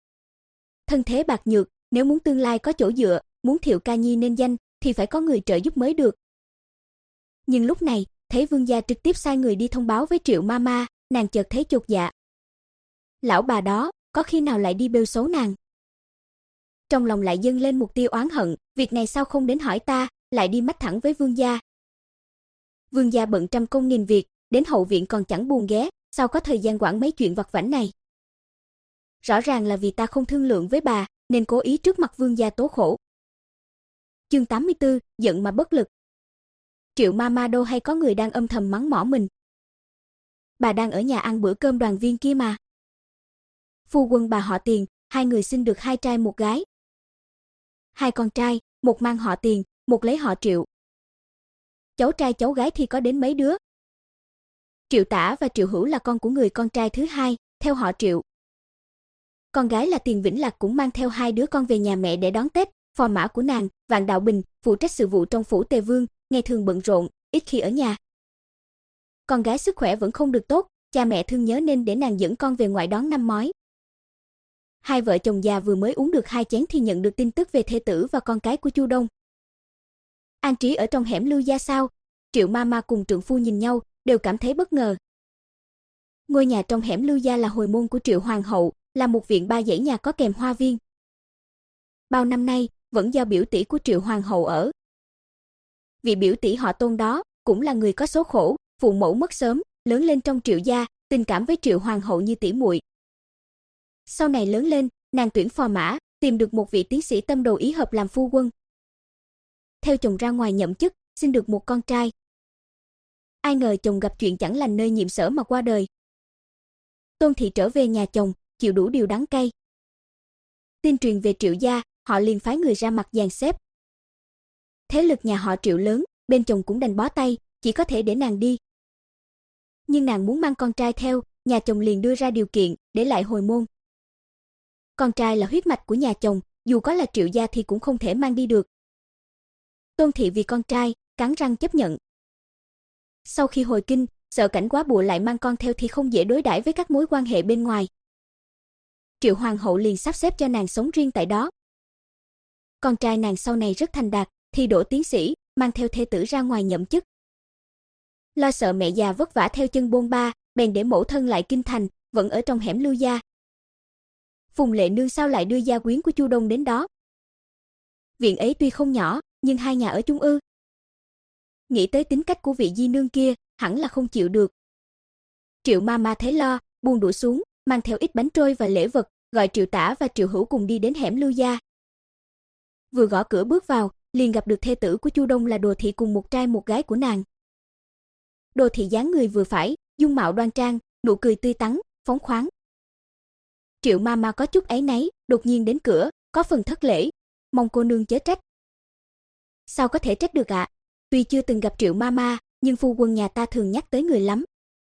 Thân thế bạc nhược, nếu muốn tương lai có chỗ dựa, muốn Thiệu Ca Nhi nên danh, thì phải có người trợ giúp mới được. Nhưng lúc này, thấy vương gia trực tiếp sai người đi thông báo với Triệu Mama, nàng chợt thấy chột dạ. Lão bà đó, có khi nào lại đi bêu xấu nàng? Trong lòng lại dâng lên một tia oán hận, việc này sao không đến hỏi ta, lại đi mách thẳng với vương gia. Vương gia bận trăm công nghìn việc, đến hậu viện còn chẳng buồn ghé, sao có thời gian quản mấy chuyện vặt vãnh này. Rõ ràng là vì ta không thương lượng với bà, nên cố ý trước mặt vương gia tố khổ. Chương tám mươi tư, giận mà bất lực. Triệu Mama đâu hay có người đang âm thầm mắng mỏ mình. Bà đang ở nhà ăn bữa cơm đoàn viên kia mà. Phu quân bà họ Tiền, hai người sinh được hai trai một gái. Hai con trai, một mang họ Tiền, một lấy họ Triệu. Cháu trai cháu gái thì có đến mấy đứa. Triệu Tả và Triệu Hữu là con của người con trai thứ hai, theo họ Triệu. Con gái là Tiền Vĩnh Lạc cũng mang theo hai đứa con về nhà mẹ để đón Tết. Phò mã của nàng, Vạn Đạo Bình, phụ trách sự vụ trong phủ Tề Vương, ngày thường bận rộn, ít khi ở nhà. Con gái sức khỏe vẫn không được tốt, cha mẹ thương nhớ nên để nàng dẫn con về ngoại đón năm mói. Hai vợ chồng già vừa mới uống được hai chén thì nhận được tin tức về thê tử và con cái của Chu Đông. An trí ở trong hẻm Lưu gia sao? Triệu Mama cùng trượng phu nhìn nhau, đều cảm thấy bất ngờ. Ngôi nhà trong hẻm Lưu gia là hồi môn của Triệu hoàng hậu, là một viện ba dãy nhà có kèm hoa viên. Bao năm nay, vẫn do biểu tỷ của Triệu hoàng hậu ở. Vị biểu tỷ họ Tôn đó, cũng là người có số khổ, phụ mẫu mất sớm, lớn lên trong Triệu gia, tình cảm với Triệu hoàng hậu như tỷ muội. Sau này lớn lên, nàng tuyển phò mã, tìm được một vị tiến sĩ tâm đầu ý hợp làm phu quân. Theo chồng ra ngoài nhậm chức, sinh được một con trai. Ai ngờ chồng gặp chuyện chẳng lành nơi nhiệm sở mà qua đời. Tôn thị trở về nhà chồng, chịu đủ điều đắng cay. Tin truyền về Triệu gia, họ liền phái người ra mặt dàn xếp. Thế lực nhà họ Triệu lớn, bên chồng cũng đành bó tay, chỉ có thể để nàng đi. Nhưng nàng muốn mang con trai theo, nhà chồng liền đưa ra điều kiện, để lại hồi môn. Con trai là huyết mạch của nhà chồng, dù có là Triệu gia thì cũng không thể mang đi được. Tôn thị vì con trai, cắn răng chấp nhận. Sau khi hồi kinh, sợ cảnh quá bụa lại mang con theo thì không dễ đối đãi với các mối quan hệ bên ngoài. Triệu hoàng hậu liền sắp xếp cho nàng sống riêng tại đó. Con trai nàng sau này rất thành đạt, thi đỗ tiến sĩ, mang theo thê tử ra ngoài nhậm chức. Lo sợ mẹ già vất vả theo chân bôn ba, bèn để mẫu thân lại kinh thành, vẫn ở trong hẻm Lưu gia. Phùng Lệ Nương sao lại đưa gia quyến của Chu Đông đến đó? Viện ấy tuy không nhỏ, nhưng hai nhà ở chung ư? Nghĩ tới tính cách của vị di nương kia, hẳn là không chịu được. Triệu Mama thấy lo, buông đũa xuống, mang theo ít bánh trôi và lễ vật, gọi Triệu Tả và Triệu Hữu cùng đi đến hẻm Lưu gia. Vừa gõ cửa bước vào, liền gặp được thê tử của Chu Đông là Đồ thị cùng một trai một gái của nàng. Đồ thị dáng người vừa phải, dung mạo đoan trang, nụ cười tươi tắn, phóng khoáng. Triệu Mama có chút áy náy, đột nhiên đến cửa, có phần thất lễ, mong cô nương chớ trách. Sao có thể trách được ạ? À? Tuy chưa từng gặp Triệu Mama, nhưng phu quân nhà ta thường nhắc tới người lắm.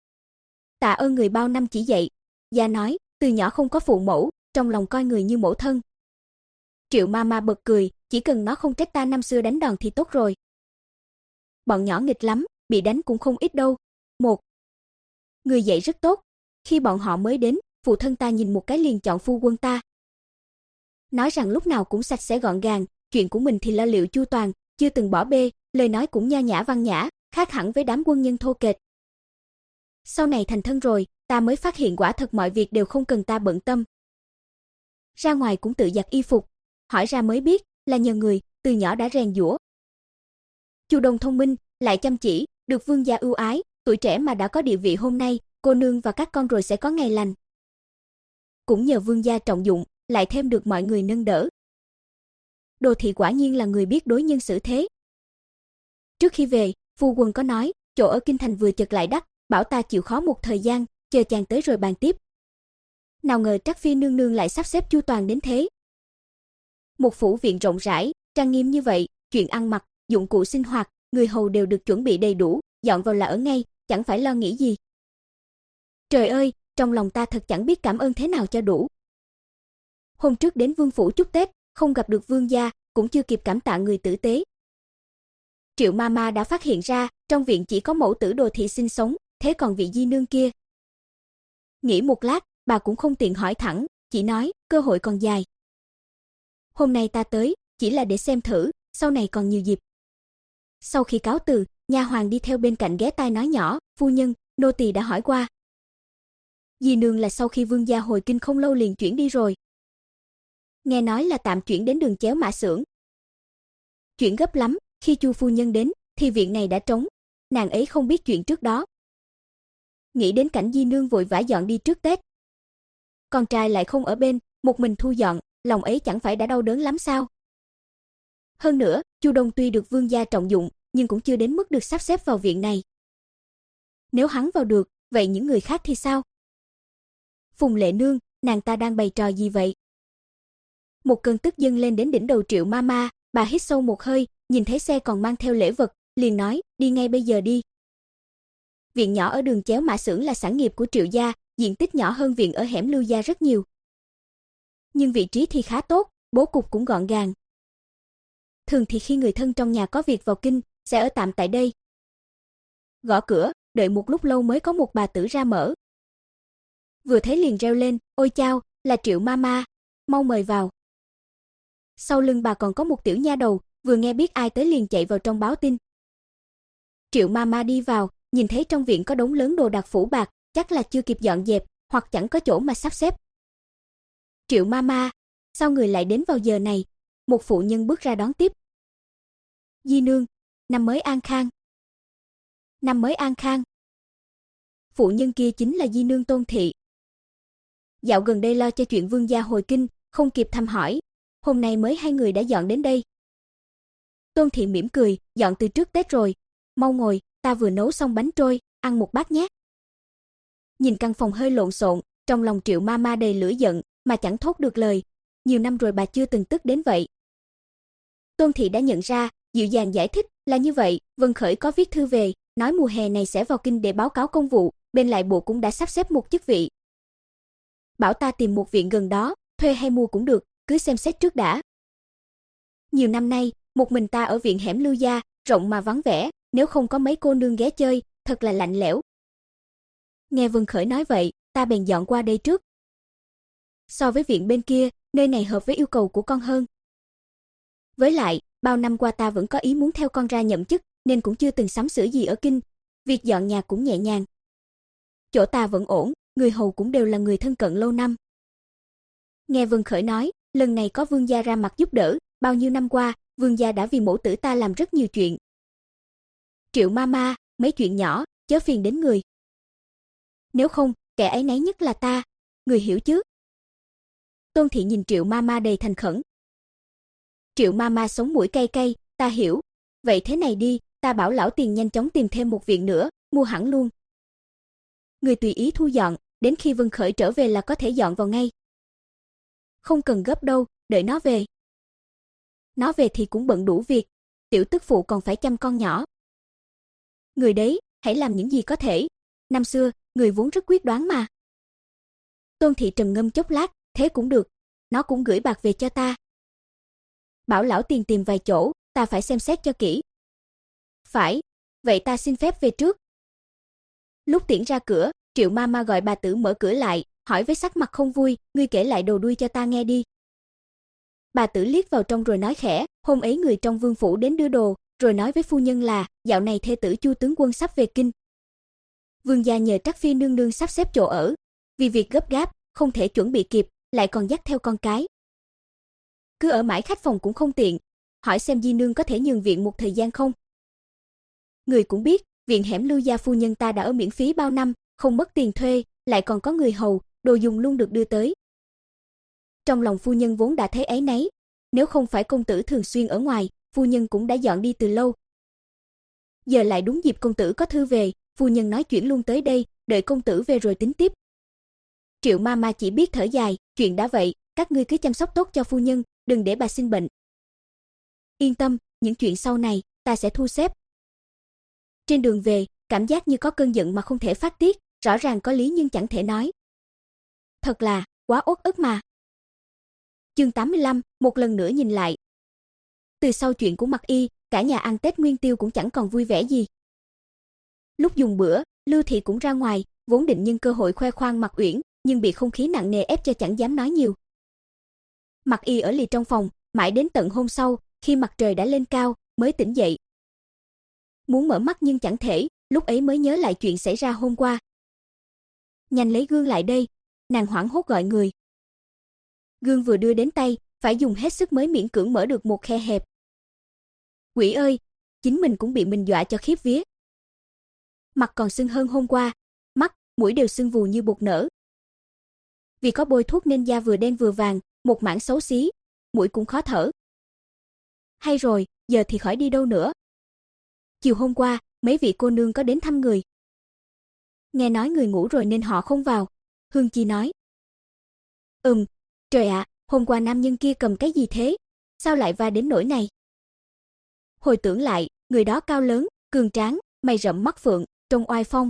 Tạ ơn người bao năm chỉ dạy. Gia nói, từ nhỏ không có phụ mẫu, trong lòng coi người như mẫu thân. Triệu Mama bật cười, chỉ cần nó không trách ta năm xưa đánh đòn thì tốt rồi. Bọn nhỏ nghịch lắm, bị đánh cũng không ít đâu. Một, người dạy rất tốt. Khi bọn họ mới đến, phụ thân ta nhìn một cái liền chọn phu quân ta. Nói rằng lúc nào cũng sạch sẽ gọn gàng, chuyện của mình thì lo liệu chu toàn, chưa từng bỏ bê, lời nói cũng nho nhã văn nhã, khác hẳn với đám quân nhân thô kệch. Sau này thành thân rồi, ta mới phát hiện quả thật mọi việc đều không cần ta bận tâm. Ra ngoài cũng tự giặt y phục, hỏi ra mới biết là nhờ người, từ nhỏ đã rèn giũa. Chu Đông thông minh, lại chăm chỉ, được vương gia ưu ái, tuổi trẻ mà đã có địa vị hôm nay, cô nương và các con rồi sẽ có ngày lành. Cũng nhờ vương gia trọng dụng, lại thêm được mọi người nâng đỡ. Đồ thị quả nhiên là người biết đối nhân xử thế. Trước khi về, phu quân có nói, chỗ ở kinh thành vừa chật lại đắt, bảo ta chịu khó một thời gian, chờ chàng tới rồi bàn tiếp. Nào ngờ Trác phi nương nương lại sắp xếp chu toàn đến thế. Một phủ viện rộng rãi, trang nghiêm như vậy, chuyện ăn mặc, dụng cụ sinh hoạt, người hầu đều được chuẩn bị đầy đủ, dọn vào là ở ngay, chẳng phải lo nghĩ gì. Trời ơi, trong lòng ta thật chẳng biết cảm ơn thế nào cho đủ. Hôm trước đến vương phủ chúc Tết, không gặp được vương gia, cũng chưa kịp cảm tạ người tử tế. Triệu Mama đã phát hiện ra, trong viện chỉ có mẫu tử Đồ thị sinh sống, thế còn vị di nương kia. Nghĩ một lát, bà cũng không tiện hỏi thẳng, chỉ nói, cơ hội còn dài. Hôm nay ta tới, chỉ là để xem thử, sau này còn nhiều dịp. Sau khi cáo từ, nha hoàn đi theo bên cạnh ghé tai nói nhỏ, phu nhân, nô tỳ đã hỏi qua. Di nương là sau khi vương gia hồi kinh không lâu liền chuyển đi rồi. Nghe nói là tạm chuyển đến đường Chéo Mã xưởng. Chuyện gấp lắm, khi Chu phu nhân đến thì viện này đã trống, nàng ấy không biết chuyện trước đó. Nghĩ đến cảnh Di nương vội vã dọn đi trước Tết. Con trai lại không ở bên, một mình thu dọn, lòng ấy chẳng phải đã đau đớn lắm sao? Hơn nữa, Chu Đông tuy được vương gia trọng dụng, nhưng cũng chưa đến mức được sắp xếp vào viện này. Nếu hắn vào được, vậy những người khác thì sao? Phùng Lệ nương, nàng ta đang bày trò gì vậy? Một cơn tức dâng lên đến đỉnh đầu Triệu Mama, bà hít sâu một hơi, nhìn thấy xe còn mang theo lễ vật, liền nói, đi ngay bây giờ đi. Viện nhỏ ở đường Chéo Mã xưởng là sản nghiệp của Triệu gia, diện tích nhỏ hơn viện ở hẻm Lưu gia rất nhiều. Nhưng vị trí thì khá tốt, bố cục cũng gọn gàng. Thường thì khi người thân trong nhà có việc vào kinh, sẽ ở tạm tại đây. Gõ cửa, đợi một lúc lâu mới có một bà tử ra mở. Vừa thấy liền reo lên, ôi chao, là Triệu Mama, mau mời vào. Sau lưng bà còn có một tiểu nha đầu, vừa nghe biết ai tới liền chạy vào trong báo tin. Triệu Mama đi vào, nhìn thấy trong viện có đống lớn đồ đạc phủ bạc, chắc là chưa kịp dọn dẹp, hoặc chẳng có chỗ mà sắp xếp. Triệu Mama, sao người lại đến vào giờ này? Một phụ nhân bước ra đón tiếp. Di nương, năm mới an khang. Năm mới an khang. Phụ nhân kia chính là di nương Tôn thị. Dạo gần đây lo cho chuyện vương gia hồi kinh, không kịp thăm hỏi, hôm nay mới hai người đã dọn đến đây. Tôn thị mỉm cười, dọn từ trước Tết rồi, mau ngồi, ta vừa nấu xong bánh trôi, ăn một bát nhé. Nhìn căn phòng hơi lộn xộn, trong lòng Triệu Mama đầy lửa giận, mà chẳng thốt được lời, nhiều năm rồi bà chưa từng tức đến vậy. Tôn thị đã nhận ra, dịu dàng giải thích, là như vậy, Vân Khởi có viết thư về, nói mùa hè này sẽ vào kinh để báo cáo công vụ, bên lại bộ cũng đã sắp xếp một chức vị. Bảo ta tìm một viện gần đó, thuê hay mua cũng được, cứ xem xét trước đã. Nhiều năm nay, một mình ta ở viện hẻm Lưu gia, rộng mà vắng vẻ, nếu không có mấy cô nương ghé chơi, thật là lạnh lẽo. Nghe Vân Khởi nói vậy, ta bèn dọn qua đây trước. So với viện bên kia, nơi này hợp với yêu cầu của con hơn. Với lại, bao năm qua ta vẫn có ý muốn theo con ra nhậm chức, nên cũng chưa từng sắm sửa gì ở kinh, việc dọn nhà cũng nhẹ nhàng. Chỗ ta vẫn ổn, người hầu cũng đều là người thân cận lâu năm. Nghe Vân Khởi nói, lần này có vương gia ra mặt giúp đỡ, bao nhiêu năm qua, vương gia đã vì mẫu tử ta làm rất nhiều chuyện. Triệu Mama, mấy chuyện nhỏ, chớ phiền đến người. Nếu không, kẻ ấy nấy nhất là ta, người hiểu chứ? Tôn thị nhìn Triệu Mama đầy thành khẩn. Triệu Mama sống mũi cay cay, ta hiểu. Vậy thế này đi, ta bảo lão tiền nhanh chóng tìm thêm một viện nữa, mua hẳn luôn. Người tùy ý thu dọn, đến khi Vân Khởi trở về là có thể dọn vào ngay. Không cần gấp đâu, đợi nó về. Nó về thì cũng bận đủ việc, tiểu tức phụ còn phải chăm con nhỏ. Người đấy, hãy làm những gì có thể. Năm xưa, người vốn rất quyết đoán mà. Tôn thị trầm ngâm chốc lát, thế cũng được, nó cũng gửi bạc về cho ta. Bảo lão tiền tìm vài chỗ, ta phải xem xét cho kỹ. Phải, vậy ta xin phép về trước. Lúc tiễn ra cửa, Triệu Mama gọi bà tử mở cửa lại, hỏi với sắc mặt không vui, ngươi kể lại đầu đuôi cho ta nghe đi. Bà tử liếc vào trong rồi nói khẽ, hôm ấy người trong vương phủ đến đưa đồ, rồi nói với phu nhân là, dạo này thê tử Chu tướng quân sắp về kinh. Vương gia nhờ Trắc phi nương nương sắp xếp chỗ ở, vì việc gấp gáp, không thể chuẩn bị kịp, lại còn dắt theo con cái. Cứ ở mãi khách phòng cũng không tiện, hỏi xem di nương có thể nhường viện một thời gian không. Người cũng biết, viện hẻm Lưu gia phu nhân ta đã ở miễn phí bao năm, không mất tiền thuê, lại còn có người hầu, đồ dùng luôn được đưa tới. Trong lòng phu nhân vốn đã thấy áy náy, nếu không phải công tử thường xuyên ở ngoài, phu nhân cũng đã dọn đi từ lâu. Giờ lại đúng dịp công tử có thư về, phu nhân nói chuyển luôn tới đây, đợi công tử về rồi tính tiếp. Triệu Mama chỉ biết thở dài, chuyện đã vậy, các ngươi cứ chăm sóc tốt cho phu nhân, đừng để bà sinh bệnh. Yên tâm, những chuyện sau này, ta sẽ thu xếp. Trên đường về, cảm giác như có cơn giận mà không thể phát tiết, rõ ràng có lý nhưng chẳng thể nói. Thật là, quá uất ức mà. Chương tám mươi lăm, một lần nữa nhìn lại. Từ sau chuyện của Mặc Y, cả nhà ăn Tết Nguyên Tiêu cũng chẳng còn vui vẻ gì. Lúc dùng bữa, Lưu Thị cũng ra ngoài, vốn định nhân cơ hội khoe khoang Mặc Uyển, nhưng bị không khí nặng nề ép cho chẳng dám nói nhiều. Mặc Y ở lì trong phòng, mãi đến tận hôm sau, khi mặt trời đã lên cao, mới tỉnh dậy. muốn mở mắt nhưng chẳng thể, lúc ấy mới nhớ lại chuyện xảy ra hôm qua. Nhanh lấy gương lại đây, nàng hoảng hốt gọi người. Gương vừa đưa đến tay, phải dùng hết sức mới miễn cưỡng mở được một khe hẹp. Quỷ ơi, chính mình cũng bị mình dọa cho khiếp vía. Mặt còn sưng hơn hôm qua, mắt, mũi đều sưng vù như bột nở. Vì có bôi thuốc nên da vừa đen vừa vàng, một mảng xấu xí, mũi cũng khó thở. Hay rồi, giờ thì khỏi đi đâu nữa. Chiều hôm qua, mấy vị cô nương có đến thăm người. Nghe nói người ngủ rồi nên họ không vào. Hương Chi nói. Ừm, trời ạ, hôm qua nam nhân kia cầm cái gì thế? Sao lại va đến nỗi này? Hồi tưởng lại, người đó cao lớn, cường tráng, mày rậm mắt phượng, trông oai phong.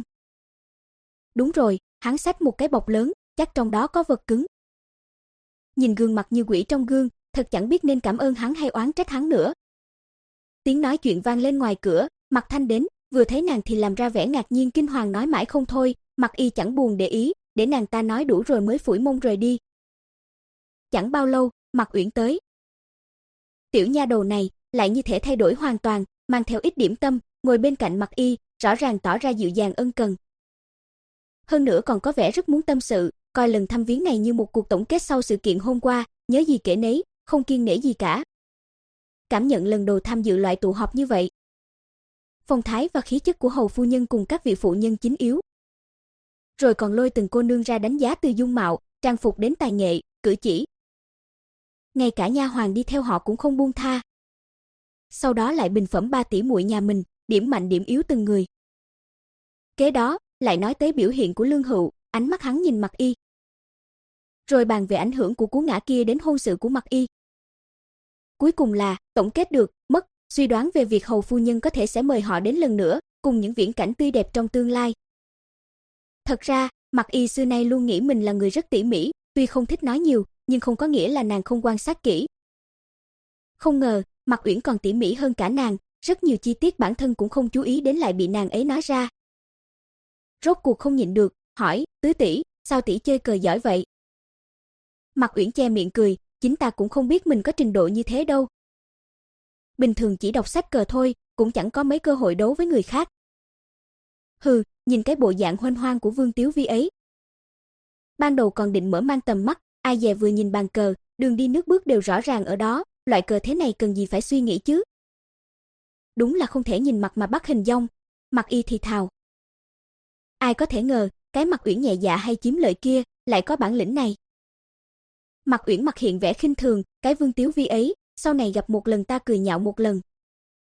Đúng rồi, hắn xách một cái bọc lớn, chắc trong đó có vật cứng. Nhìn gương mặt như quỷ trong gương, thật chẳng biết nên cảm ơn hắn hay oán trách hắn nữa. Tiếng nói chuyện vang lên ngoài cửa, Mạc Thanh đến, vừa thấy nàng thì làm ra vẻ ngạc nhiên kinh hoàng nói mãi không thôi, Mạc Y chẳng buồn để ý, để nàng ta nói đủ rồi mới phủi mông rời đi. Chẳng bao lâu, Mạc Uyển tới. Tiểu nha đầu này lại như thể thay đổi hoàn toàn, mang theo ít điểm tâm, ngồi bên cạnh Mạc Y, rõ ràng tỏ ra dịu dàng ân cần. Hơn nữa còn có vẻ rất muốn tâm sự, coi lần thăm viếng này như một cuộc tổng kết sau sự kiện hôm qua, nhớ gì kể nấy, không kiêng nể gì cả. Cảm nhận lần đầu tham dự loại tụ họp như vậy, phong thái và khí chất của hầu phu nhân cùng các vị phụ nhân chính yếu. Rồi còn lôi từng cô nương ra đánh giá từ dung mạo, trang phục đến tài nghệ, cử chỉ. Ngay cả nha hoàn đi theo họ cũng không buông tha. Sau đó lại bình phẩm ba tỷ muội nhà mình, điểm mạnh điểm yếu từng người. Kế đó, lại nói tới biểu hiện của Lương Hựu, ánh mắt hắn nhìn Mạc Y. Rồi bàn về ảnh hưởng của cú ngã kia đến hôn sự của Mạc Y. Cuối cùng là tổng kết được, mất, suy đoán về việc hầu phu nhân có thể sẽ mời họ đến lần nữa, cùng những viễn cảnh tươi đẹp trong tương lai. Thật ra, Mạc Y xưa nay luôn nghĩ mình là người rất tỉ mỉ, tuy không thích nói nhiều, nhưng không có nghĩa là nàng không quan sát kỹ. Không ngờ, Mạc Uyển còn tỉ mỉ hơn cả nàng, rất nhiều chi tiết bản thân cũng không chú ý đến lại bị nàng ấy nói ra. Rốt cuộc không nhịn được, hỏi, tứ tỷ, sao tỷ chơi cờ giỏi vậy? Mạc Uyển che miệng cười, chính ta cũng không biết mình có trình độ như thế đâu. Bình thường chỉ đọc sách cờ thôi, cũng chẳng có mấy cơ hội đấu với người khác. Hừ, nhìn cái bộ dạng huênh hoang của Vương Tiếu Vi ấy. Ban đầu còn định mở mang tầm mắt, ai dè vừa nhìn bàn cờ, đường đi nước bước đều rõ ràng ở đó, loại cờ thế này cần gì phải suy nghĩ chứ. Đúng là không thể nhìn mặt mà bắt hình dong, Mạc Y thì thào. Ai có thể ngờ, cái Mạc Uyển nhẹ dạ hay chiếm lợi kia, lại có bản lĩnh này. Mạc Uyển mặt hiện vẻ khinh thường, cái Vương Tiếu Vi ấy, sau này gặp một lần ta cười nhạo một lần.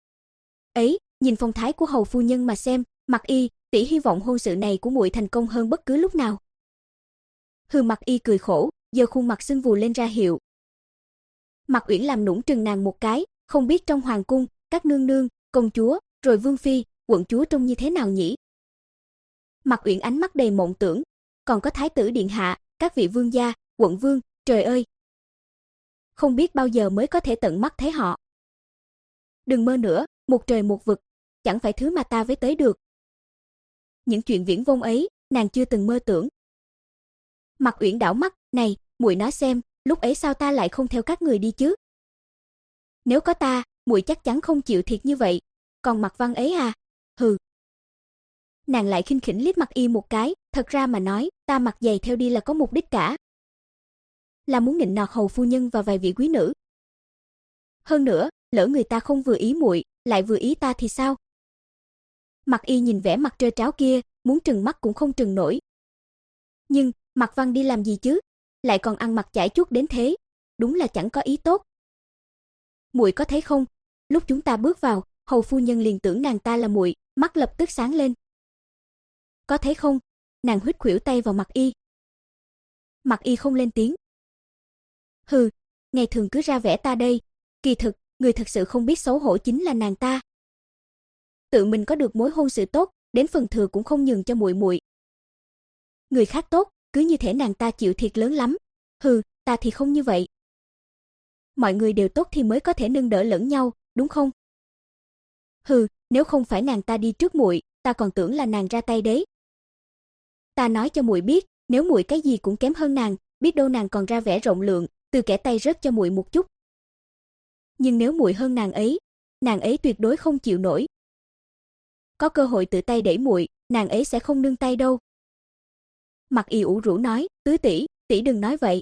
Ấy, nhìn phong thái của hầu phu nhân mà xem, Mạc Y, tỷ hy vọng hôn sự này của muội thành công hơn bất cứ lúc nào. Hừ, Mạc Y cười khổ, giờ khuôn mặt sưng vù lên ra hiệu. Mạc Uyển làm nũng trừng nàng một cái, không biết trong hoàng cung, các nương nương, công chúa, rồi vương phi, quận chúa trông như thế nào nhỉ? Mạc Uyển ánh mắt đầy mộng tưởng, còn có thái tử điện hạ, các vị vương gia, quận vương, trời ơi. Không biết bao giờ mới có thể tận mắt thấy họ. Đừng mơ nữa, một trời một vực, chẳng phải thứ mà ta với tới được. Những chuyện viển vông ấy, nàng chưa từng mơ tưởng. Mạc Uyển đảo mắt, này, muội nói xem, lúc ấy sao ta lại không theo các người đi chứ? Nếu có ta, muội chắc chắn không chịu thiệt như vậy, còn Mạc Văn ấy à? Hừ. Nàng lại khinh khỉnh liếc Mạc Y một cái, thật ra mà nói, ta mặc giày theo đi là có mục đích cả. Là muốn nịnh nọt hầu phu nhân và vài vị quý nữ. Hơn nữa, lỡ người ta không vừa ý muội, lại vừa ý ta thì sao? Mạc Y nhìn vẻ mặt trơ tráo kia, muốn trừng mắt cũng không trừng nổi. Nhưng, Mạc Văn đi làm gì chứ? Lại còn ăn mặc chải chuốt đến thế, đúng là chẳng có ý tốt. Muội có thấy không? Lúc chúng ta bước vào, hầu phu nhân liền tưởng nàng ta là muội, mắt lập tức sáng lên. Có thấy không? Nàng huýt khuỷu tay vào Mạc Y. Mạc Y không lên tiếng. Hừ, ngày thường cứ ra vẻ ta đây, kỳ thực, người thật sự không biết xấu hổ chính là nàng ta. Tự mình có được mối hôn sự tốt, đến phần thừa cũng không nhường cho muội muội. Người khác tốt, cứ như thể nàng ta chịu thiệt lớn lắm. Hừ, ta thì không như vậy. Mọi người đều tốt thì mới có thể nâng đỡ lẫn nhau, đúng không? Hừ, nếu không phải nàng ta đi trước muội, ta còn tưởng là nàng ra tay đấy. Ta nói cho muội biết, nếu muội cái gì cũng kém hơn nàng, biết đâu nàng còn ra vẻ rộng lượng, từ kẻ tay rớt cho muội một chút. Nhưng nếu muội hơn nàng ấy, nàng ấy tuyệt đối không chịu nổi. có cơ hội tự tay đẩy muội, nàng ấy sẽ không nương tay đâu. Mặc Y ủ rũ nói, tứ tỷ, tỷ đừng nói vậy.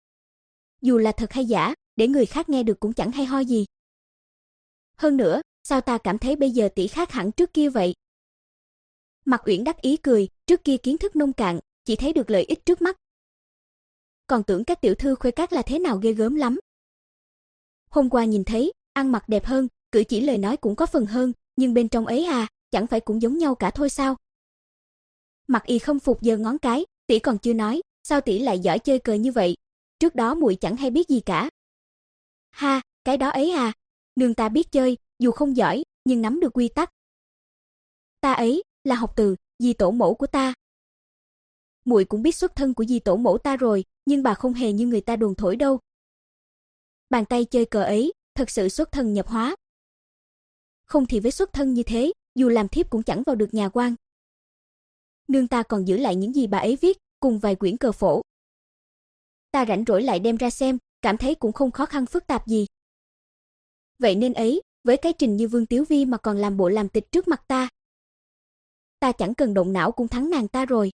Dù là thật hay giả, để người khác nghe được cũng chẳng hay ho gì. Hơn nữa, sao ta cảm thấy bây giờ tỷ khác hẳn trước kia vậy? Mạc Uyển đắc ý cười, trước kia kiến thức nông cạn, chỉ thấy được lợi ích trước mắt. Còn tưởng các tiểu thư khuê các là thế nào ghê gớm lắm. Hôm qua nhìn thấy, ăn mặc đẹp hơn, cử chỉ lời nói cũng có phần hơn, nhưng bên trong ấy à, chẳng phải cũng giống nhau cả thôi sao? Mạc Y khâm phục giơ ngón cái, tỷ còn chưa nói, sao tỷ lại giỏi chơi cờ như vậy? Trước đó muội chẳng hay biết gì cả. Ha, cái đó ấy à, nương ta biết chơi, dù không giỏi, nhưng nắm được quy tắc. Ta ấy là học từ dì tổ mẫu của ta. Muội cũng biết xuất thân của dì tổ mẫu ta rồi, nhưng bà không hề như người ta đồn thổi đâu. Bàn tay chơi cờ ấy, thật sự xuất thân nhập hóa. Không thì với xuất thân như thế, dù làm thiếp cũng chẳng vào được nhà quan. Nương ta còn giữ lại những gì bà ấy viết, cùng vài quyển cờ phổ. Ta rảnh rỗi lại đem ra xem, cảm thấy cũng không khó khăn phức tạp gì. Vậy nên ấy, với cái trình như Vương Tiếu Vi mà còn làm bộ làm tịch trước mặt ta. Ta chẳng cần động não cũng thắng nàng ta rồi.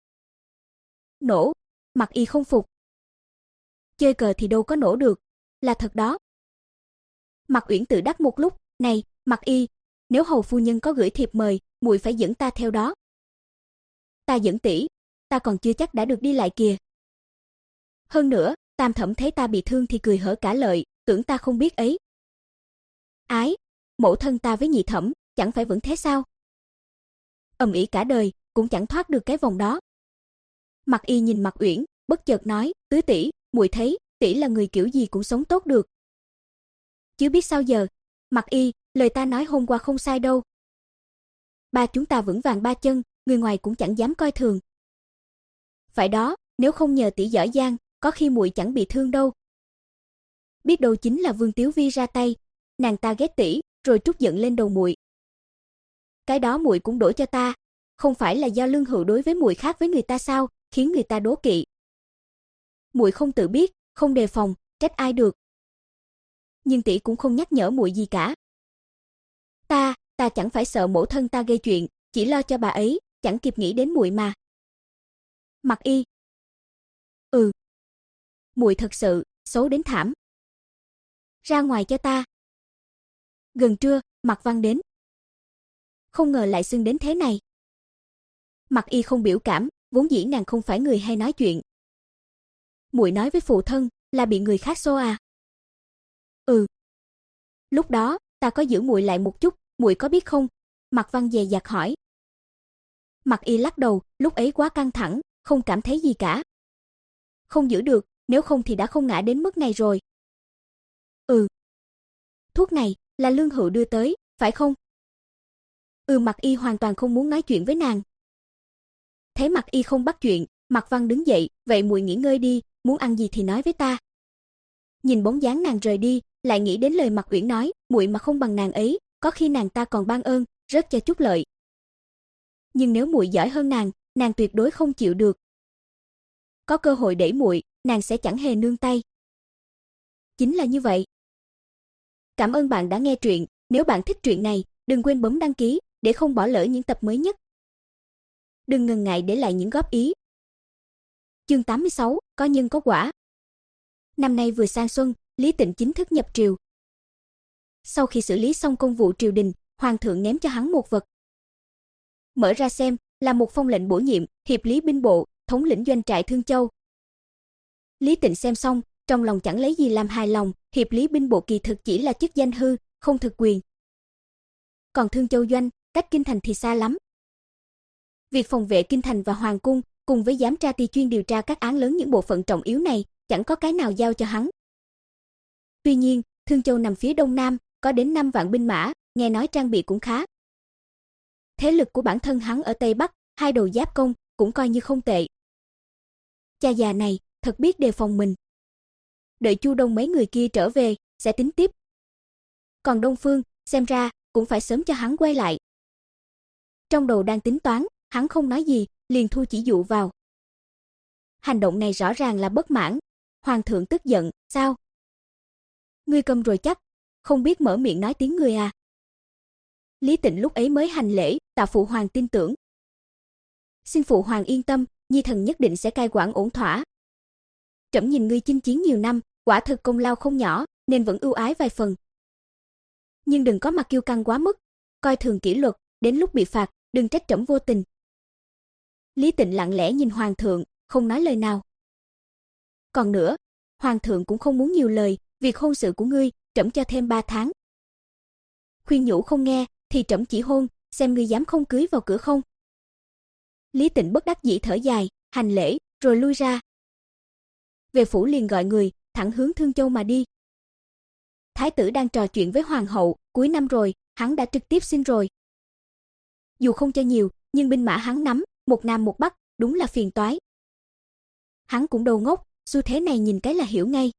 Nổ, Mạc Y không phục. Chơi cờ thì đâu có nổ được, là thật đó. Mạc Uyển tự đắc một lúc, này, Mạc Y, nếu hầu phu nhân có gửi thiệp mời, muội phải dẫn ta theo đó. Ta dẫn tỷ, ta còn chưa chắc đã được đi lại kìa. Hơn nữa, Tam thẩm thấy ta bị thương thì cười hở cả lợi, tưởng ta không biết ấy. Ái, mẫu thân ta với nhị thẩm, chẳng phải vẫn thế sao? Ầm ĩ cả đời, cũng chẳng thoát được cái vòng đó. Mạc Y nhìn Mạc Uyển, bất chợt nói, tứ tỷ, muội thấy, tỷ là người kiểu gì cũng sống tốt được. Chứ biết sao giờ, Mạc Y, lời ta nói hôm qua không sai đâu. Ba chúng ta vững vàng ba chân, người ngoài cũng chẳng dám coi thường. Phải đó, nếu không nhờ tỷ giỏi giang, có khi muội chẳng bị thương đâu. Biết đâu chính là Vương Tiếu Vi ra tay, nàng ta ghét tỷ, rồi trút giận lên đầu muội. Cái đó muội cũng đổ cho ta, không phải là do Lương Hữu đối với muội khác với người ta sao, khiến người ta đố kỵ. Muội không tự biết, không đề phòng, trách ai được. Nhưng tỷ cũng không nhắc nhở muội gì cả. Ta, ta chẳng phải sợ mẫu thân ta gây chuyện, chỉ lo cho bà ấy, chẳng kịp nghĩ đến muội mà. Mạc Y. Ừ. Muội thật sự xấu đến thảm. Ra ngoài cho ta. Gần trưa, Mạc Văn đến. Không ngờ lại xưng đến thế này. Mạc Y không biểu cảm, vốn dĩ nàng không phải người hay nói chuyện. Muội nói với phụ thân là bị người khác xô à? Ừ. Lúc đó, ta có giữ muội lại một chút, muội có biết không? Mạc Văn dè dặt hỏi. Mạc Y lắc đầu, lúc ấy quá căng thẳng, không cảm thấy gì cả. Không giữ được, nếu không thì đã không ngã đến mức này rồi. Ừ. Thuốc này là Lương Hữu đưa tới, phải không? Ừ. Mạc Y hoàn toàn không muốn nói chuyện với nàng. Thấy Mạc Y không bắt chuyện, Mạc Văn đứng dậy, vậy muội nghỉ ngơi đi, muốn ăn gì thì nói với ta. Nhìn bóng dáng nàng rời đi, lại nghĩ đến lời Mạc Uyển nói, muội mà không bằng nàng ấy, có khi nàng ta còn ban ơn, rất cho chút lợi. Nhưng nếu muội giỏi hơn nàng, nàng tuyệt đối không chịu được. Có cơ hội đẩy muội, nàng sẽ chẳng hề nương tay. Chính là như vậy. Cảm ơn bạn đã nghe truyện, nếu bạn thích truyện này, đừng quên bấm đăng ký để không bỏ lỡ những tập mới nhất. Đừng ngần ngại để lại những góp ý. Chương tám mươi sáu, có nhân có quả. Năm nay vừa sang xuân, Lý Tịnh chính thức nhập triều. Sau khi xử lý xong công vụ triều đình, hoàng thượng ném cho hắn một vật. Mở ra xem, là một phong lệnh bổ nhiệm, hiệp lý binh bộ, thống lĩnh doanh trại Thương Châu. Lý Tịnh xem xong, trong lòng chẳng lấy gì làm hài lòng, hiệp lý binh bộ kỳ thực chỉ là chức danh hư, không thực quyền. Còn Thương Châu doanh, cách kinh thành thì xa lắm. Việc phòng vệ kinh thành và hoàng cung, cùng với giám tra ty chuyên điều tra các án lớn những bộ phận trọng yếu này, chẳng có cái nào giao cho hắn. Tuy nhiên, Thương Châu nằm phía đông nam, có đến năm vạn binh mã, nghe nói trang bị cũng khá. Thế lực của bản thân hắn ở Tây Bắc, hai đầu giáp công, cũng coi như không tệ. Cha già này, thật biết đề phòng mình. Đợi Chu Đông mấy người kia trở về, sẽ tính tiếp. Còn Đông Phương, xem ra, cũng phải sớm cho hắn quay lại. Trong đầu đang tính toán, hắn không nói gì, liền thu chỉ dụ vào. Hành động này rõ ràng là bất mãn. Hoàng thượng tức giận, sao? Ngươi câm rồi chắc, không biết mở miệng nói tiếng người à? Lý Tịnh lúc ấy mới hành lễ, tạ phụ hoàng tin tưởng. Xin phụ hoàng yên tâm, nhi thần nhất định sẽ cai quản ổn thỏa. Trẫm nhìn ngươi chinh chiến nhiều năm, quả thực công lao không nhỏ, nên vẫn ưu ái vài phần. Nhưng đừng có mà kiêu căng quá mức, coi thường kỷ luật, đến lúc bị phạt, đừng trách trẫm vô tình. Lý Tịnh lặng lẽ nhìn hoàng thượng, không nói lời nào. Còn nữa, hoàng thượng cũng không muốn nhiều lời, việc hôn sự của ngươi, trẫm cho thêm ba tháng. Khuyên nhủ không nghe, thì trẫm chỉ hôn, xem ngươi dám không cưới vào cửa không. Lý Tịnh bất đắc dĩ thở dài, hành lễ, rồi lui ra. Về phủ liền gọi người, thẳng hướng Thương Châu mà đi. Thái tử đang trò chuyện với hoàng hậu, cuối năm rồi, hắn đã trực tiếp xin rồi. Dù không cho nhiều, nhưng binh mã hắn nắm, một nam một bắc, đúng là phiền toái. Hắn cũng đầu ngốc, xu thế này nhìn cái là hiểu ngay.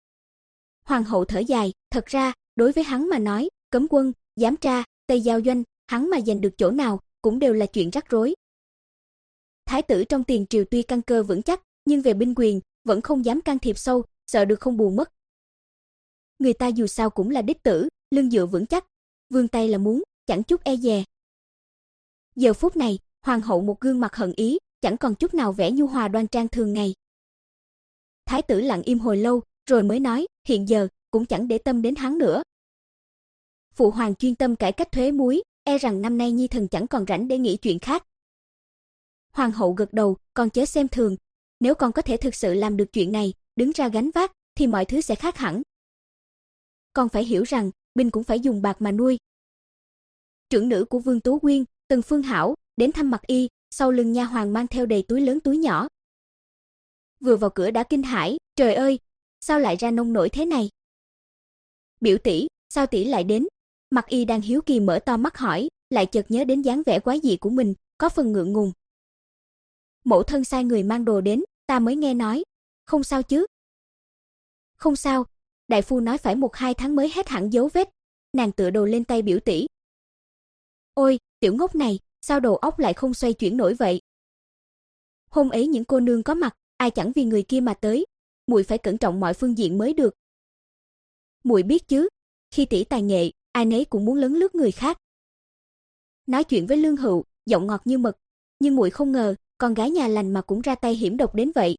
Hoàng hậu thở dài, thật ra, đối với hắn mà nói, cấm quân, giám tra, tây giao doanh, hắn mà giành được chỗ nào, cũng đều là chuyện rắc rối. Thái tử trong tiền triều tuy căn cơ vững chắc, nhưng về binh quyền, vẫn không dám can thiệp sâu, sợ được không bù mất. Người ta dù sao cũng là đích tử, lưng dựa vững chắc, vươn tay là muốn, chẳng chút e dè. Giờ phút này, hoàng hậu một gương mặt hận ý, chẳng còn chút nào vẻ nhu hòa đoan trang thường ngày. Thái tử lặng im hồi lâu, rồi mới nói, hiện giờ, cũng chẳng để tâm đến hắn nữa. Phụ hoàng chuyên tâm cải cách thuế muối, e rằng năm nay nhi thần chẳng còn rảnh để nghĩ chuyện khác. Hoàng hậu gật đầu, con chớ xem thường, nếu con có thể thực sự làm được chuyện này, đứng ra gánh vác, thì mọi thứ sẽ khác hẳn. Con phải hiểu rằng, binh cũng phải dùng bạc mà nuôi. Trưởng nữ của Vương Tú Quyên, Tần Phương Hảo, đến thăm Mặc Y, sau lưng nha hoàn mang theo đầy túi lớn túi nhỏ. Vừa vào cửa đã kinh hãi, trời ơi, sao lại ra nông nổi thế này? Biểu tỷ, sao tỷ lại đến? Mặc Y đang hiếu kỳ mở to mắt hỏi, lại chợt nhớ đến dáng vẻ quái dị của mình, có phần ngượng ngùng. Mẫu thân sai người mang đồ đến, ta mới nghe nói, không sao chứ? Không sao, đại phu nói phải một hai tháng mới hết hẳn dấu vết. Nàng tựa đầu lên tay biểu tỷ. Ôi, tiểu ngốc này, sao đầu óc lại không xoay chuyển nổi vậy? Hôm ấy những cô nương có mặt, ai chẳng vì người kia mà tới, muội phải cẩn trọng mọi phương diện mới được. Muội biết chứ, khi tỷ tài nghệ, ai nấy cũng muốn lấn lướt người khác. Nói chuyện với Lương Hựu, giọng ngọt như mật, nhưng muội không ngờ, con gái nhà lành mà cũng ra tay hiểm độc đến vậy.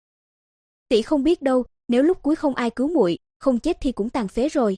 Tỷ không biết đâu, nếu lúc cuối không ai cứu muội, không chết thì cũng tàn phế rồi.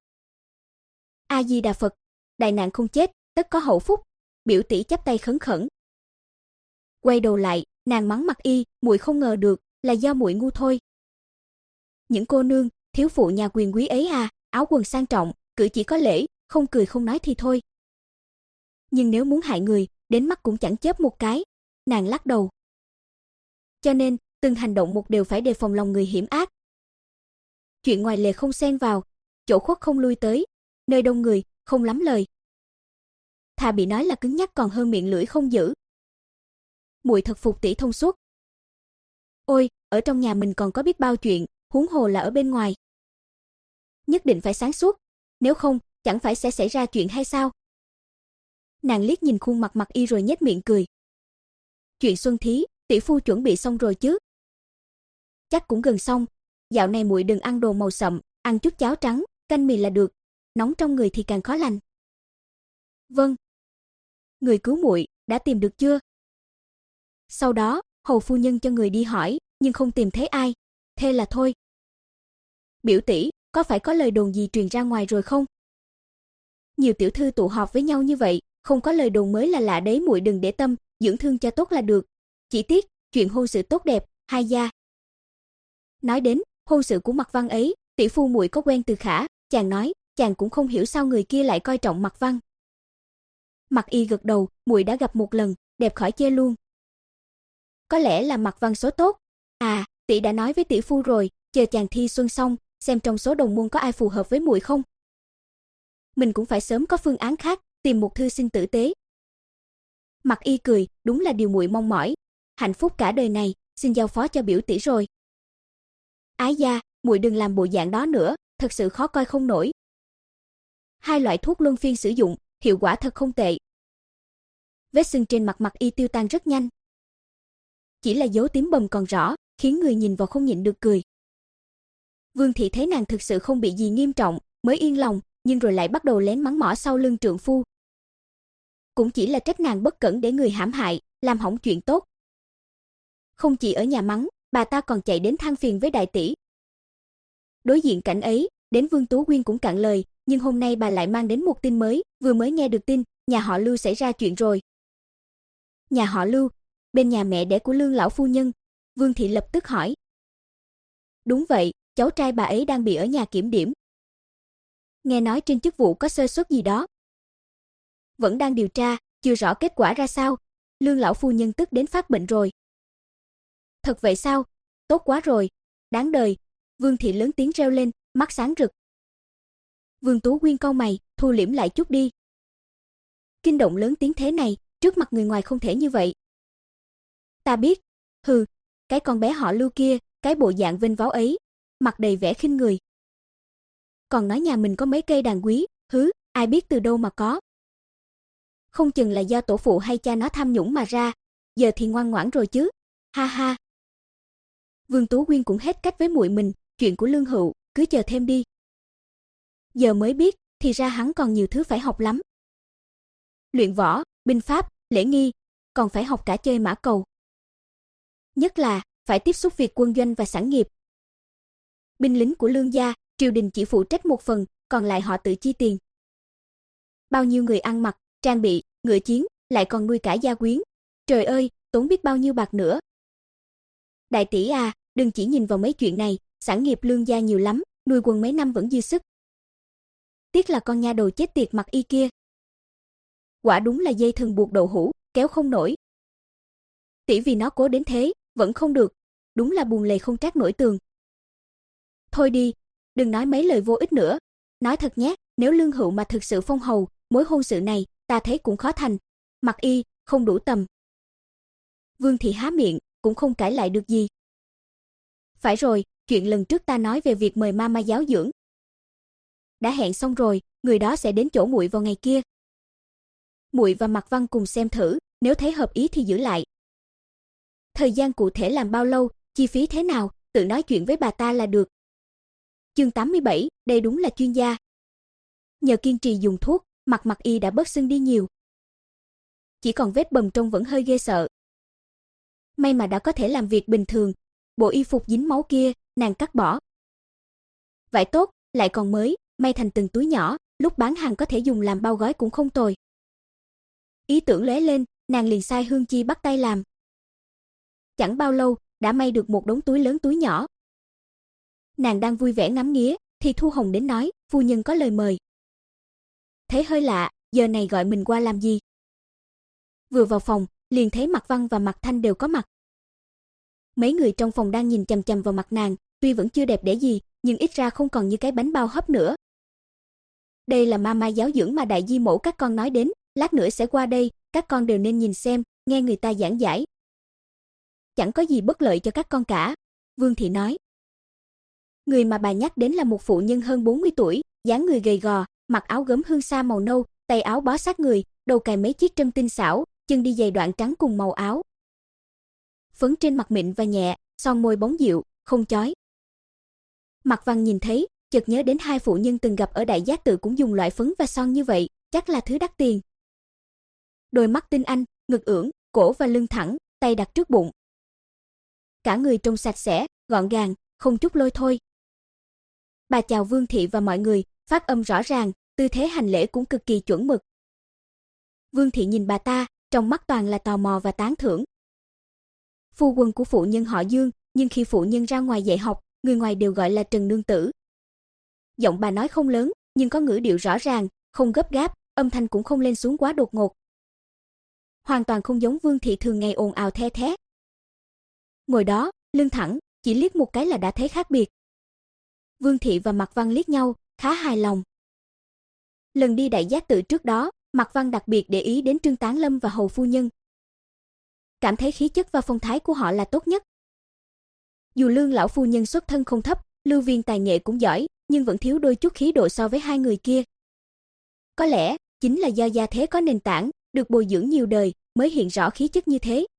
A Di Đà Phật, đại nạn không chết, tất có hậu phúc. Biểu tỷ chắp tay khấn khẩn. Quay đầu lại, nàng mắng Mặc Y, muội không ngờ được, là do muội ngu thôi. Những cô nương, thiếu phụ nhà quyền quý ấy à, áo quần sang trọng, cử chỉ có lễ, không cười không nói thì thôi. Nhưng nếu muốn hại người, đến mắt cũng chẳng chớp một cái. Nàng lắc đầu. Cho nên, từng hành động một đều phải đề phòng lòng người hiểm ác. Chuyện ngoài lề không xen vào, chỗ khuất không lui tới, nơi đông người, không lắm lời. Thà bị nói là cứng nhắc còn hơn miệng lưỡi không giữ. Muội thật phục tỷ thông suốt. Ôi, ở trong nhà mình còn có biết bao chuyện, huống hồ là ở bên ngoài. Nhất định phải sáng suốt, nếu không, chẳng phải sẽ xảy ra chuyện hay sao? Nàng liếc nhìn khuôn mặt Mặc Y rồi nhếch miệng cười. Chuyện xuân thí, tỷ phu chuẩn bị xong rồi chứ? Chắc cũng gần xong, dạo này muội đừng ăn đồ màu sậm, ăn chút cháo trắng, canh mì là được, nóng trong người thì càng khó lành. Vâng. Người cứu muội đã tìm được chưa? Sau đó, hầu phu nhân cho người đi hỏi, nhưng không tìm thấy ai, thế là thôi. Biểu tỷ, có phải có lời đồn gì truyền ra ngoài rồi không? Nhiều tiểu thư tụ họp với nhau như vậy, không có lời đồn mới là lạ đấy, muội đừng để tâm, dưỡng thương cho tốt là được. Chỉ tiếc, chuyện hôn sự tốt đẹp, hai gia. Nói đến hôn sự của Mặc Văn ấy, tỷ phu muội có quen Từ Khả, chàng nói, chàng cũng không hiểu sao người kia lại coi trọng Mặc Văn. Mặc Y gật đầu, muội đã gặp một lần, đẹp khỏi chê luôn. Có lẽ là Mặc Văn số tốt. À, tỷ đã nói với tỷ phu rồi, chờ chàng thi xuân xong, xem trong số đồng môn có ai phù hợp với muội không. Mình cũng phải sớm có phương án khác, tìm một thư sinh tử tế. Mặc Y cười, đúng là điều muội mong mỏi, hạnh phúc cả đời này, xin giao phó cho biểu tỷ rồi. Ái gia, muội đừng làm bộ dạng đó nữa, thật sự khó coi không nổi. Hai loại thuốc luân phiên sử dụng, hiệu quả thật không tệ. Vết sưng trên mặt Mặc Y tiêu tan rất nhanh. Chỉ là dấu tím bầm còn rõ, khiến người nhìn vào không nhịn được cười. Vương thị thấy nàng thực sự không bị gì nghiêm trọng, mới yên lòng, nhưng rồi lại bắt đầu lén mắng mỏ sau lưng trượng phu. cũng chỉ là trách nàng bất cẩn để người hãm hại, làm hỏng chuyện tốt. Không chỉ ở nhà mắng, bà ta còn chạy đến than phiền với đại tỷ. Đối diện cảnh ấy, đến Vương Tú Quyên cũng cạn lời, nhưng hôm nay bà lại mang đến một tin mới, vừa mới nghe được tin, nhà họ Lưu xảy ra chuyện rồi. Nhà họ Lưu, bên nhà mẹ đẻ của Lương lão phu nhân, Vương thị lập tức hỏi. Đúng vậy, cháu trai bà ấy đang bị ở nhà kiểm điểm. Nghe nói trên chức vụ có sơ suất gì đó. Vẫn đang điều tra, chưa rõ kết quả ra sao. Lương lão phu nhân tức đến phát bệnh rồi. Thật vậy sao? Tốt quá rồi, đáng đời. Vương thị lớn tiếng reo lên, mắt sáng rực. Vương Tú Quyên cau mày, thu liễm lại chút đi. Kinh động lớn tiếng thế này, trước mặt người ngoài không thể như vậy. Ta biết, hừ, cái con bé họ Lưu kia, cái bộ dạng vênh váo ấy, mặt đầy vẻ khinh người. Còn nói nhà mình có mấy cây đàn quý, hứ, ai biết từ đâu mà có. Không chừng là do tổ phụ hay cha nó tham nhũng mà ra, giờ thì ngoan ngoãn rồi chứ. Ha ha. Vương Tú Quyên cũng hết cách với muội mình, chuyện của Lương Hựu, cứ chờ thêm đi. Giờ mới biết, thì ra hắn còn nhiều thứ phải học lắm. Luyện võ, binh pháp, lễ nghi, còn phải học cả chơi mã cầu. Nhất là, phải tiếp xúc việc quân doanh và sản nghiệp. Binh lính của Lương gia, triều đình chỉ phụ trách một phần, còn lại họ tự chi tiền. Bao nhiêu người ăn mặc, trang bị, ngựa chiến, lại còn nuôi cả gia quyến. Trời ơi, tốn biết bao nhiêu bạc nữa. Đại tỷ à, đừng chỉ nhìn vào mấy chuyện này, sản nghiệp Lương gia nhiều lắm, nuôi quân mấy năm vẫn dư sức. Tiếc là con nha đầu chết tiệt mặc y kia. Quả đúng là dây thừng buộc đậu hũ, kéo không nổi. Tỷ vì nó cố đến thế, vẫn không được, đúng là buồn lầy không trát nổi tường. Thôi đi, đừng nói mấy lời vô ích nữa. Nói thật nhé, nếu Lương Hựu mà thực sự phong hầu, mối hôn sự này, ta thấy cũng khó thành. Mặc y, không đủ tầm. Vương thị há miệng, cũng không cãi lại được gì. Phải rồi, chuyện lần trước ta nói về việc mời mama giáo dưỡng. Đã hẹn xong rồi, người đó sẽ đến chỗ muội vào ngày kia. Muội và Mạc Văn cùng xem thử, nếu thấy hợp ý thì giữ lại. Thời gian cụ thể làm bao lâu, chi phí thế nào, tự nói chuyện với bà ta là được. Chương tám mươi bảy, đây đúng là chuyên gia. Nhờ kiên trì dùng thuốc, mặt Mạc y đã bớt sưng đi nhiều. Chỉ còn vết bầm trông vẫn hơi ghê sợ. May mà đã có thể làm việc bình thường, bộ y phục dính máu kia, nàng cắt bỏ. Vải tốt, lại còn mới, may thành từng túi nhỏ, lúc bán hàng có thể dùng làm bao gói cũng không tồi. Ý tưởng lóe lên, nàng liền sai Hương Chi bắt tay làm. Chẳng bao lâu, đã may được một đống túi lớn túi nhỏ. Nàng đang vui vẻ ngắm nghía, thì Thu Hồng đến nói, phu nhân có lời mời. Thấy hơi lạ, giờ này gọi mình qua làm gì? Vừa vào phòng, liền thấy Mạc Văn và Mạc Thanh đều có mặt. Mấy người trong phòng đang nhìn chằm chằm vào mặt nàng, tuy vẫn chưa đẹp đẽ gì, nhưng ít ra không còn như cái bánh bao hấp nữa. Đây là mama giáo dưỡng mà đại di mẫu các con nói đến, lát nữa sẽ qua đây, các con đều nên nhìn xem, nghe người ta giảng giải. Chẳng có gì bất lợi cho các con cả, Vương thị nói. Người mà bà nhắc đến là một phụ nhân hơn bốn mươi tuổi, dáng người gầy gò, mặc áo gấm hương sa màu nâu, tay áo bó sát người, đầu cài mấy chiếc trâm tinh xảo, chân đi giày đoạn trắng cùng màu áo. Phấn trên mặt mịn và nhẹ, son môi bóng dịu, không chói. Mạc Văn nhìn thấy, chợt nhớ đến hai phụ nhân từng gặp ở Đại Giác Tự cũng dùng loại phấn và son như vậy, chắc là thứ đắt tiền. Đôi mắt tinh anh, ngực ưỡn, cổ và lưng thẳng, tay đặt trước bụng. Cả người trông sạch sẽ, gọn gàng, không chút lôi thôi. Bà chào Vương thị và mọi người, phát âm rõ ràng, tư thế hành lễ cũng cực kỳ chuẩn mực. Vương thị nhìn bà ta, trong mắt toàn là tò mò và tán thưởng. Phu quân của phụ nhân họ Dương, nhưng khi phụ nhân ra ngoài dạy học, người ngoài đều gọi là Trần nương tử. Giọng bà nói không lớn, nhưng có ngữ điệu rõ ràng, không gấp gáp, âm thanh cũng không lên xuống quá đột ngột. Hoàn toàn không giống Vương thị thường ngày ồn ào the thé. Ngồi đó, lưng thẳng, chỉ liếc một cái là đã thấy khác biệt. Vương thị và Mạc Văn liếc nhau, khá hài lòng. Lần đi Đại Giác Tự trước đó, Mạc Văn đặc biệt để ý đến Trương Tán Lâm và hầu phu nhân. Cảm thấy khí chất và phong thái của họ là tốt nhất. Dù Lương lão phu nhân xuất thân không thấp, Lưu Viên tài nghệ cũng giỏi, nhưng vẫn thiếu đôi chút khí độ so với hai người kia. Có lẽ, chính là do gia thế có nền tảng, được bồi dưỡng nhiều đời, mới hiện rõ khí chất như thế.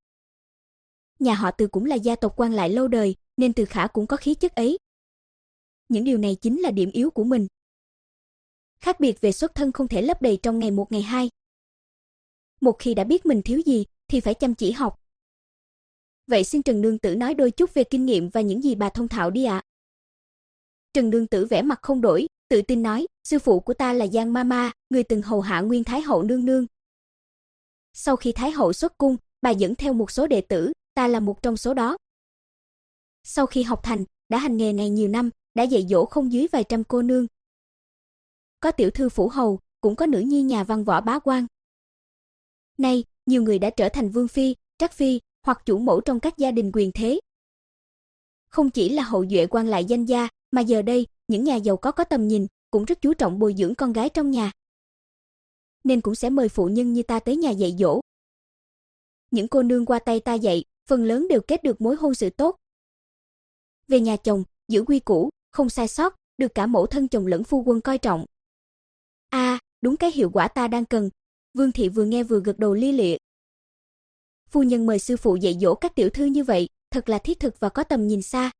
Nhà họ Từ cũng là gia tộc quan lại lâu đời, nên Từ Khả cũng có khí chất ấy. Những điều này chính là điểm yếu của mình. Khác biệt về xuất thân không thể lấp đầy trong ngày một ngày hai. một khi đã biết mình thiếu gì thì phải chăm chỉ học. Vậy xin Trần nương tử nói đôi chút về kinh nghiệm và những gì bà thông thạo đi ạ. Trần nương tử vẻ mặt không đổi, tự tin nói, sư phụ của ta là Giang Mama, người từng hầu hạ Nguyên Thái hậu nương nương. Sau khi Thái hậu xuất cung, bà dẫn theo một số đệ tử, ta là một trong số đó. Sau khi học thành, đã hành nghề này nhiều năm, đã dạy dỗ không dưới vài trăm cô nương. Có tiểu thư phủ hầu, cũng có nữ nhi nhà văn võ bá quan. Nay, nhiều người đã trở thành vương phi, trắc phi, hoặc chủ mẫu trong các gia đình quyền thế. Không chỉ là hậu duệ quan lại danh gia, mà giờ đây, những nhà giàu có có tầm nhìn, cũng rất chú trọng bồi dưỡng con gái trong nhà. Nên cũng sẽ mời phụ nhân như ta tới nhà dạy dỗ. Những cô nương qua tay ta dạy, phần lớn đều kết được mối hôn sự tốt. Về nhà chồng, giữ quy củ, không sai sót, được cả mẫu thân chồng lẫn phu quân coi trọng. A, à, đúng cái hiệu quả ta đang cần. Vương thị vừa nghe vừa gật đầu lia lịa. Phu nhân mời sư phụ dạy dỗ các tiểu thư như vậy, thật là thiết thực và có tầm nhìn xa.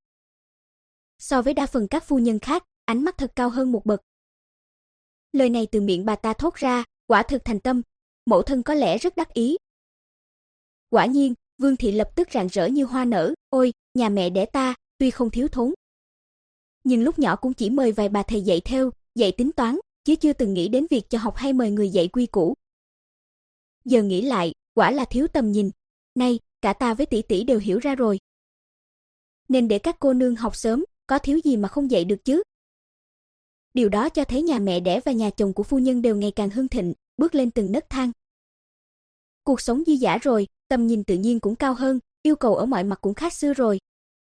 So với đa phần các phu nhân khác, ánh mắt thật cao hơn một bậc. Lời này từ miệng bà ta thốt ra, quả thực thành tâm, mẫu thân có lẽ rất đắc ý. Quả nhiên, Vương thị lập tức rạng rỡ như hoa nở, ôi, nhà mẹ đẻ ta, tuy không thiếu thốn, nhưng lúc nhỏ cũng chỉ mời vài bà thầy dạy theo, dạy tính toán, chứ chưa từng nghĩ đến việc cho học hay mời người dạy quy củ. Giờ nghĩ lại, quả là thiếu tầm nhìn, nay, cả ta với tỷ tỷ đều hiểu ra rồi. Nên để các cô nương học sớm, có thiếu gì mà không dạy được chứ. Điều đó cho thấy nhà mẹ đẻ và nhà chồng của phu nhân đều ngày càng hưng thịnh, bước lên từng nấc thang. Cuộc sống dư dả rồi, tầm nhìn tự nhiên cũng cao hơn, yêu cầu ở mọi mặt cũng khác xưa rồi.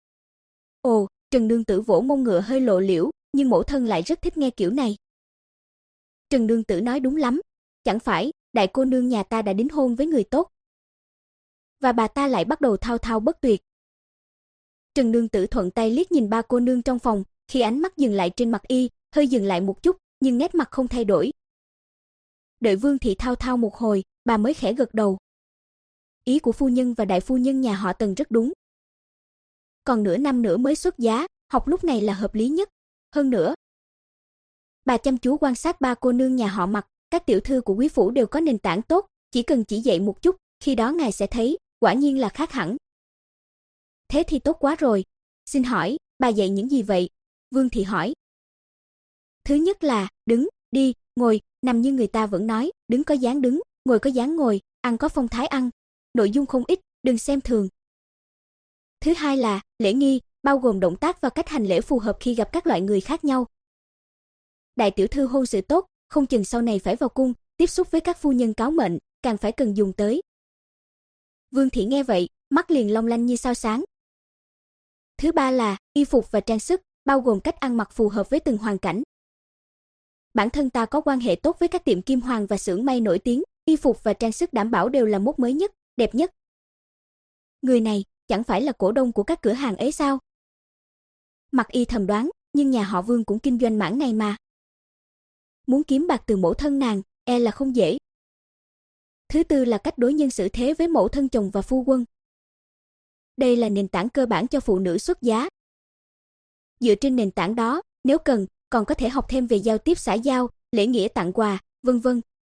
Ồ, Trần nương tử vỗ mông ngựa hơi lộ liễu, nhưng mẫu thân lại rất thích nghe kiểu này. Trần nương tử nói đúng lắm, chẳng phải, đại cô nương nhà ta đã đính hôn với người tốt. Và bà ta lại bắt đầu thao thao bất tuyệt. Trần nương tử thuận tay liếc nhìn ba cô nương trong phòng, khi ánh mắt dừng lại trên mặt y, hơi dừng lại một chút, nhưng nét mặt không thay đổi. Đợi Vương thị thao thao một hồi, bà mới khẽ gật đầu. Ý của phu nhân và đại phu nhân nhà họ Tần rất đúng. Còn nửa năm nữa mới xuất giá, học lúc này là hợp lý nhất. Hơn nữa, bà chăm chú quan sát ba cô nương nhà họ Mặc, các tiểu thư của quý phủ đều có nền tảng tốt, chỉ cần chỉ dạy một chút, khi đó ngài sẽ thấy, quả nhiên là khác hẳn. Thế thì tốt quá rồi. Xin hỏi, bà dạy những gì vậy? Vương thị hỏi. Thứ nhất là, đứng, đi, ngồi, nằm như người ta vẫn nói, đứng có dáng đứng, ngồi có dáng ngồi, ăn có phong thái ăn. Nội dung không ít, đừng xem thường. Thứ hai là, lễ nghi, bao gồm động tác và cách hành lễ phù hợp khi gặp các loại người khác nhau. Đại tiểu thư hôn sự tốt, không chừng sau này phải vào cung, tiếp xúc với các phu nhân cáo mệnh, càng phải cần dùng tới. Vương thị nghe vậy, mắt liền long lanh như sao sáng. Thứ ba là, y phục và trang sức, bao gồm cách ăn mặc phù hợp với từng hoàn cảnh. Bản thân ta có quan hệ tốt với các tiệm kim hoàn và xưởng may nổi tiếng, y phục và trang sức đảm bảo đều là mốt mới nhất, đẹp nhất. Người này, chẳng phải là cổ đông của các cửa hàng ấy sao? Mặc y thầm đoán, nhưng nhà họ Vương cũng kinh doanh mảng này mà. Muốn kiếm bạc từ mẫu thân nàng, e là không dễ. Thứ tư là cách đối nhân xử thế với mẫu thân chồng và phu quân. Đây là nền tảng cơ bản cho phụ nữ xuất giá. Dựa trên nền tảng đó, nếu cần, còn có thể học thêm về giao tiếp xã giao, lễ nghĩa tặng quà, vân vân.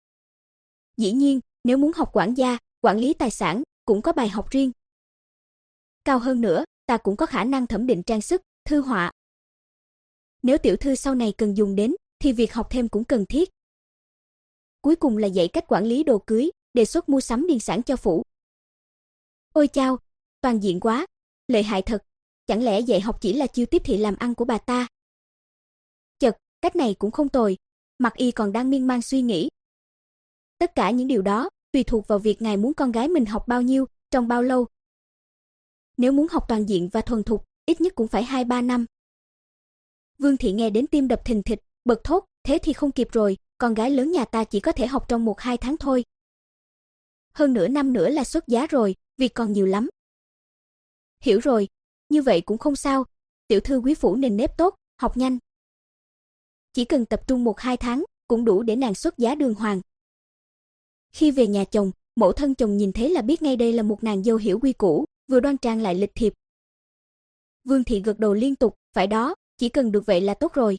Dĩ nhiên, nếu muốn học quản gia, quản lý tài sản, cũng có bài học riêng. Cao hơn nữa, ta cũng có khả năng thẩm định trang sức, thư họa. Nếu tiểu thư sau này cần dùng đến, thì việc học thêm cũng cần thiết. Cuối cùng là dạy cách quản lý đồ cưới, đề xuất mua sắm điền sản cho phủ. Ôi chao, toàn diện quá, lợi hại thật, chẳng lẽ dạy học chỉ là chiêu tiếp thị làm ăn của bà ta? Chật, cách này cũng không tồi, Mặc y còn đang miên man suy nghĩ. Tất cả những điều đó, tùy thuộc vào việc ngài muốn con gái mình học bao nhiêu, trong bao lâu. Nếu muốn học toàn diện và thuần thục, ít nhất cũng phải hai ba năm. Vương thị nghe đến tim đập thình thịch, bật thốt, thế thì không kịp rồi, con gái lớn nhà ta chỉ có thể học trong một hai tháng thôi. Hơn nửa năm nữa là xuất giá rồi, việc còn nhiều lắm. Hiểu rồi, như vậy cũng không sao, tiểu thư quý phủ nền nếp tốt, học nhanh. Chỉ cần tập trung một hai tháng, cũng đủ để nàng xuất giá đường hoàng. Khi về nhà chồng, mẫu thân chồng nhìn thấy là biết ngay đây là một nàng dâu hiểu quy củ, vừa đoan trang lại lịch thiệp. Vương thị gật đầu liên tục, phải đó, chỉ cần được vậy là tốt rồi.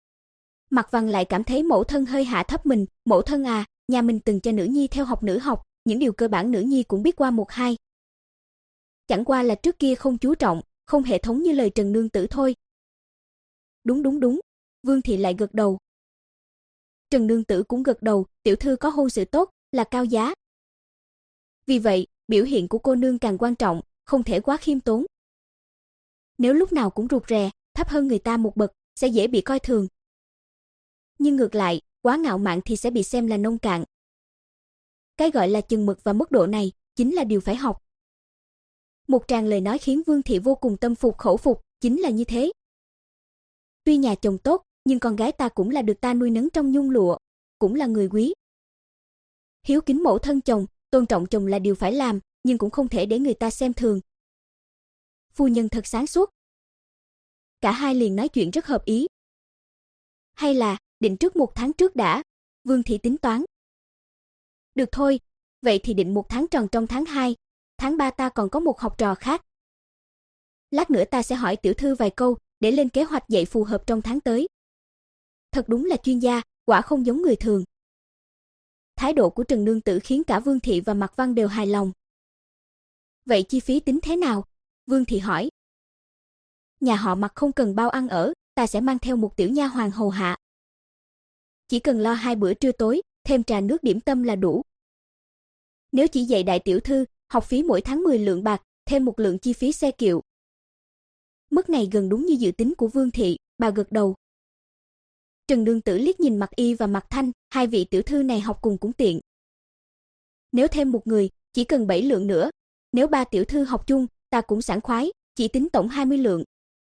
Mặc Văn lại cảm thấy mẫu thân hơi hạ thấp mình, mẫu thân à, nhà mình từng cho nữ nhi theo học nữ học, những điều cơ bản nữ nhi cũng biết qua một hai. Chẳng qua là trước kia không chú trọng, không hệ thống như lời Trần nương tử thôi. Đúng đúng đúng, Vương thị lại gật đầu. Trần nương tử cũng gật đầu, tiểu thư có hôn sự tốt, là cao giá. Vì vậy, biểu hiện của cô nương càng quan trọng, không thể quá khiêm tốn. Nếu lúc nào cũng rụt rè, thấp hơn người ta một bậc, sẽ dễ bị coi thường. Nhưng ngược lại, quá ngạo mạn thì sẽ bị xem là nông cạn. Cái gọi là chừng mực và mức độ này, chính là điều phải học. Một tràng lời nói khiến Vương thị vô cùng tâm phục khẩu phục, chính là như thế. Tuy nhà chồng tốt, nhưng con gái ta cũng là được ta nuôi nấng trong nhung lụa, cũng là người quý. Hiếu kính mẫu thân chồng, tôn trọng chồng là điều phải làm, nhưng cũng không thể để người ta xem thường. Phu nhân thật sáng suốt. Cả hai liền nói chuyện rất hợp ý. Hay là, định trước một tháng trước đã, Vương thị tính toán. Được thôi, vậy thì định một tháng tròn trong tháng hai, tháng ba ta còn có một học trò khác. Lát nữa ta sẽ hỏi tiểu thư vài câu, để lên kế hoạch dạy phù hợp trong tháng tới. Thật đúng là chuyên gia, quả không giống người thường. Thái độ của Trần nương tử khiến cả Vương thị và Mạc Văn đều hài lòng. Vậy chi phí tính thế nào? Vương thị hỏi. Nhà họ Mạc không cần bao ăn ở, ta sẽ mang theo một tiểu nha hoàn hầu hạ. Chỉ cần lo hai bữa trưa tối, thêm trà nước điểm tâm là đủ. Nếu chỉ dạy đại tiểu thư, học phí mỗi tháng mười lượng bạc, thêm một lượng chi phí xe kiệu. Mức này gần đúng như dự tính của Vương thị, bà gật đầu. Trần nương tử liếc nhìn Mạc Y và Mạc Thanh, hai vị tiểu thư này học cùng cũng tiện. Nếu thêm một người, chỉ cần bảy lượng nữa. Nếu ba tiểu thư học chung, ta cũng sảng khoái, chỉ tính tổng hai mươi lượng.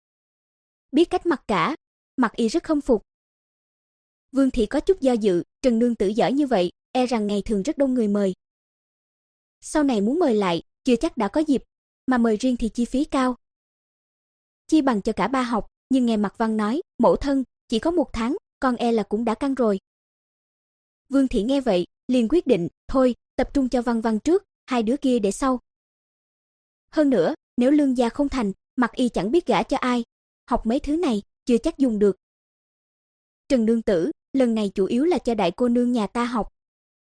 Biết cách mặc cả, Mạc Y rất khâm phục. Vương thị có chút do dự, Trần nương tử giỏi như vậy, e rằng ngày thường rất đông người mời. Sau này muốn mời lại, chưa chắc đã có dịp, mà mời riêng thì chi phí cao. Chi bằng cho cả ba học, nhưng nghe Mạc Văn nói, mẫu thân, chỉ có một tháng, con e là cũng đã căng rồi. Vương thị nghe vậy, liền quyết định, thôi, tập trung cho Văn Văn trước, hai đứa kia để sau. Hơn nữa, nếu lương gia không thành, Mạc Y chẳng biết gả cho ai, học mấy thứ này, chưa chắc dùng được. Trần nương tử, lần này chủ yếu là cho đại cô nương nhà ta học.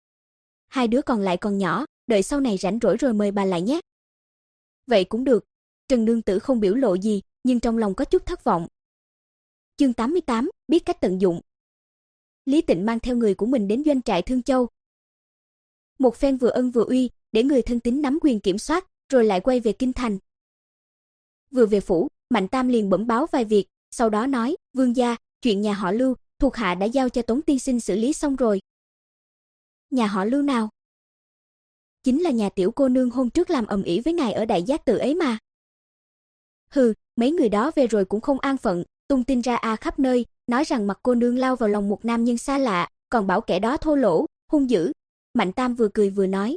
Hai đứa còn lại còn nhỏ, đợi sau này rảnh rỗi rồi mời bà lại nhé. Vậy cũng được. Trần nương tử không biểu lộ gì, nhưng trong lòng có chút thất vọng. Chương tám mươi tám, biết cách tận dụng. Lý Tịnh mang theo người của mình đến doanh trại Thương Châu. Một phen vừa ân vừa uy, để người thân tín nắm quyền kiểm soát, rồi lại quay về kinh thành. Vừa về phủ, Mạnh Tam liền bẩm báo vài việc, sau đó nói, vương gia, chuyện nhà họ Lưu, thuộc hạ đã giao cho Tống tiên sinh xử lý xong rồi. Nhà họ Lưu nào? Chính là nhà tiểu cô nương hôm trước làm ầm ĩ với ngài ở Đại Giác Tự ấy mà. Hừ, mấy người đó về rồi cũng không an phận, tung tin ra a khắp nơi, nói rằng Mạc cô nương lao vào lòng một nam nhân xa lạ, còn bảo kẻ đó thô lỗ, hung dữ. Mạnh Tam vừa cười vừa nói.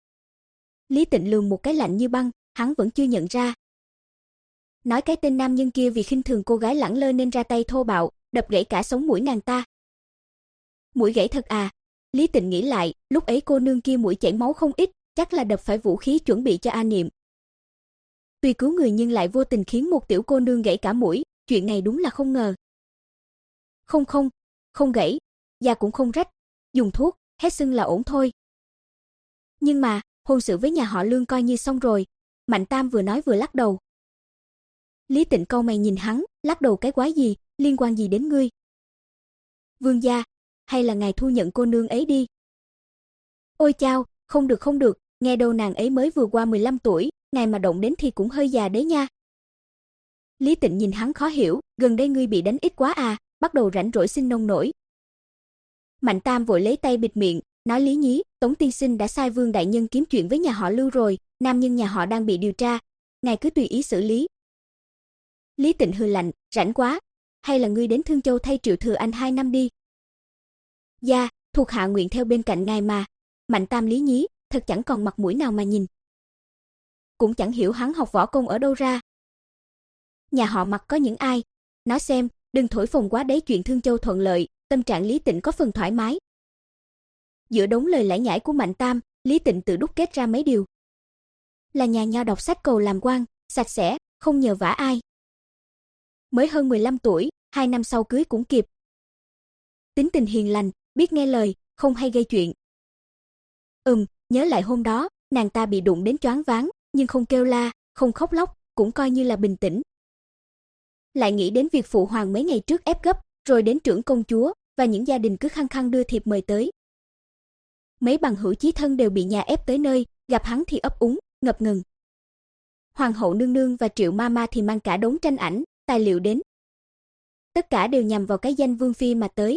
Lý Tịnh lườm một cái lạnh như băng, hắn vẫn chưa nhận ra. Nói cái tên nam nhân kia vì khinh thường cô gái lẳng lơ nên ra tay thô bạo, đập gãy cả sống mũi nàng ta. Mũi gãy thật à? Lý Tịnh nghĩ lại, lúc ấy cô nương kia mũi chảy máu không ít, chắc là đập phải vũ khí chuẩn bị cho A Niệm. Tuy cứu người nhưng lại vô tình khiến một tiểu cô nương gãy cả mũi, chuyện này đúng là không ngờ. Không không, không gãy, da cũng không rách, dùng thuốc, hết sưng là ổn thôi. Nhưng mà, hôn sự với nhà họ Lương coi như xong rồi, Mạnh Tam vừa nói vừa lắc đầu. Lý Tịnh cau mày nhìn hắn, lắc đầu cái quái gì, liên quan gì đến ngươi? Vương gia, hay là ngài thu nhận cô nương ấy đi? Ôi chao, không được không được, nghe đâu nàng ấy mới vừa qua mười lăm tuổi, ngài mà động đến thì cũng hơi già đấy nha. Lý Tịnh nhìn hắn khó hiểu, gần đây ngươi bị đánh ít quá à, bắt đầu rảnh rỗi xin nông nổi. Mạnh Tam vội lấy tay bịt miệng, nói Lý nhí, Tống tiên sinh đã sai Vương đại nhân kiếm chuyện với nhà họ Lưu rồi, nam nhân nhà họ đang bị điều tra, ngài cứ tùy ý xử lý. Lý Tịnh hừ lạnh, rảnh quá, hay là ngươi đến Thương Châu thay Triệu Thừa Anh hai năm đi. Dạ, thuộc hạ nguyện theo bên cạnh ngài mà. Mạnh Tam lý nhí, thật chẳng còn mặt mũi nào mà nhìn. Cũng chẳng hiểu hắn học võ công ở đâu ra. Nhà họ Mạc có những ai? Nói xem, đừng thổi phồng quá đấy, chuyện Thương Châu thuận lợi, tâm trạng Lý Tịnh có phần thoải mái. Giữa đống lời lải nhải của Mạnh Tam, Lý Tịnh tự đúc kết ra mấy điều. Là nhà nho đọc sách cầu làm quan, sạch sẽ, không nhờ vả ai. Mới hơn mười lăm tuổi, hai năm sau cưới cũng kịp. Tính tình hiền lành, biết nghe lời, không hay gây chuyện. Ừm, nhớ lại hôm đó, nàng ta bị đụng đến choáng váng, nhưng không kêu la, không khóc lóc, cũng coi như là bình tĩnh. Lại nghĩ đến việc phụ hoàng mấy ngày trước ép gấp, rồi đến trưởng công chúa và những gia đình cứ khăng khăng đưa thiệp mời tới. Mấy bằng hữu chí thân đều bị nhà ép tới nơi, gặp hắn thì ấp úng, ngập ngừng. Hoàng hậu nương nương và Triệu Mama thì mang cả đống tranh ảnh, tài liệu đến. Tất cả đều nhằm vào cái danh vương phi mà tới.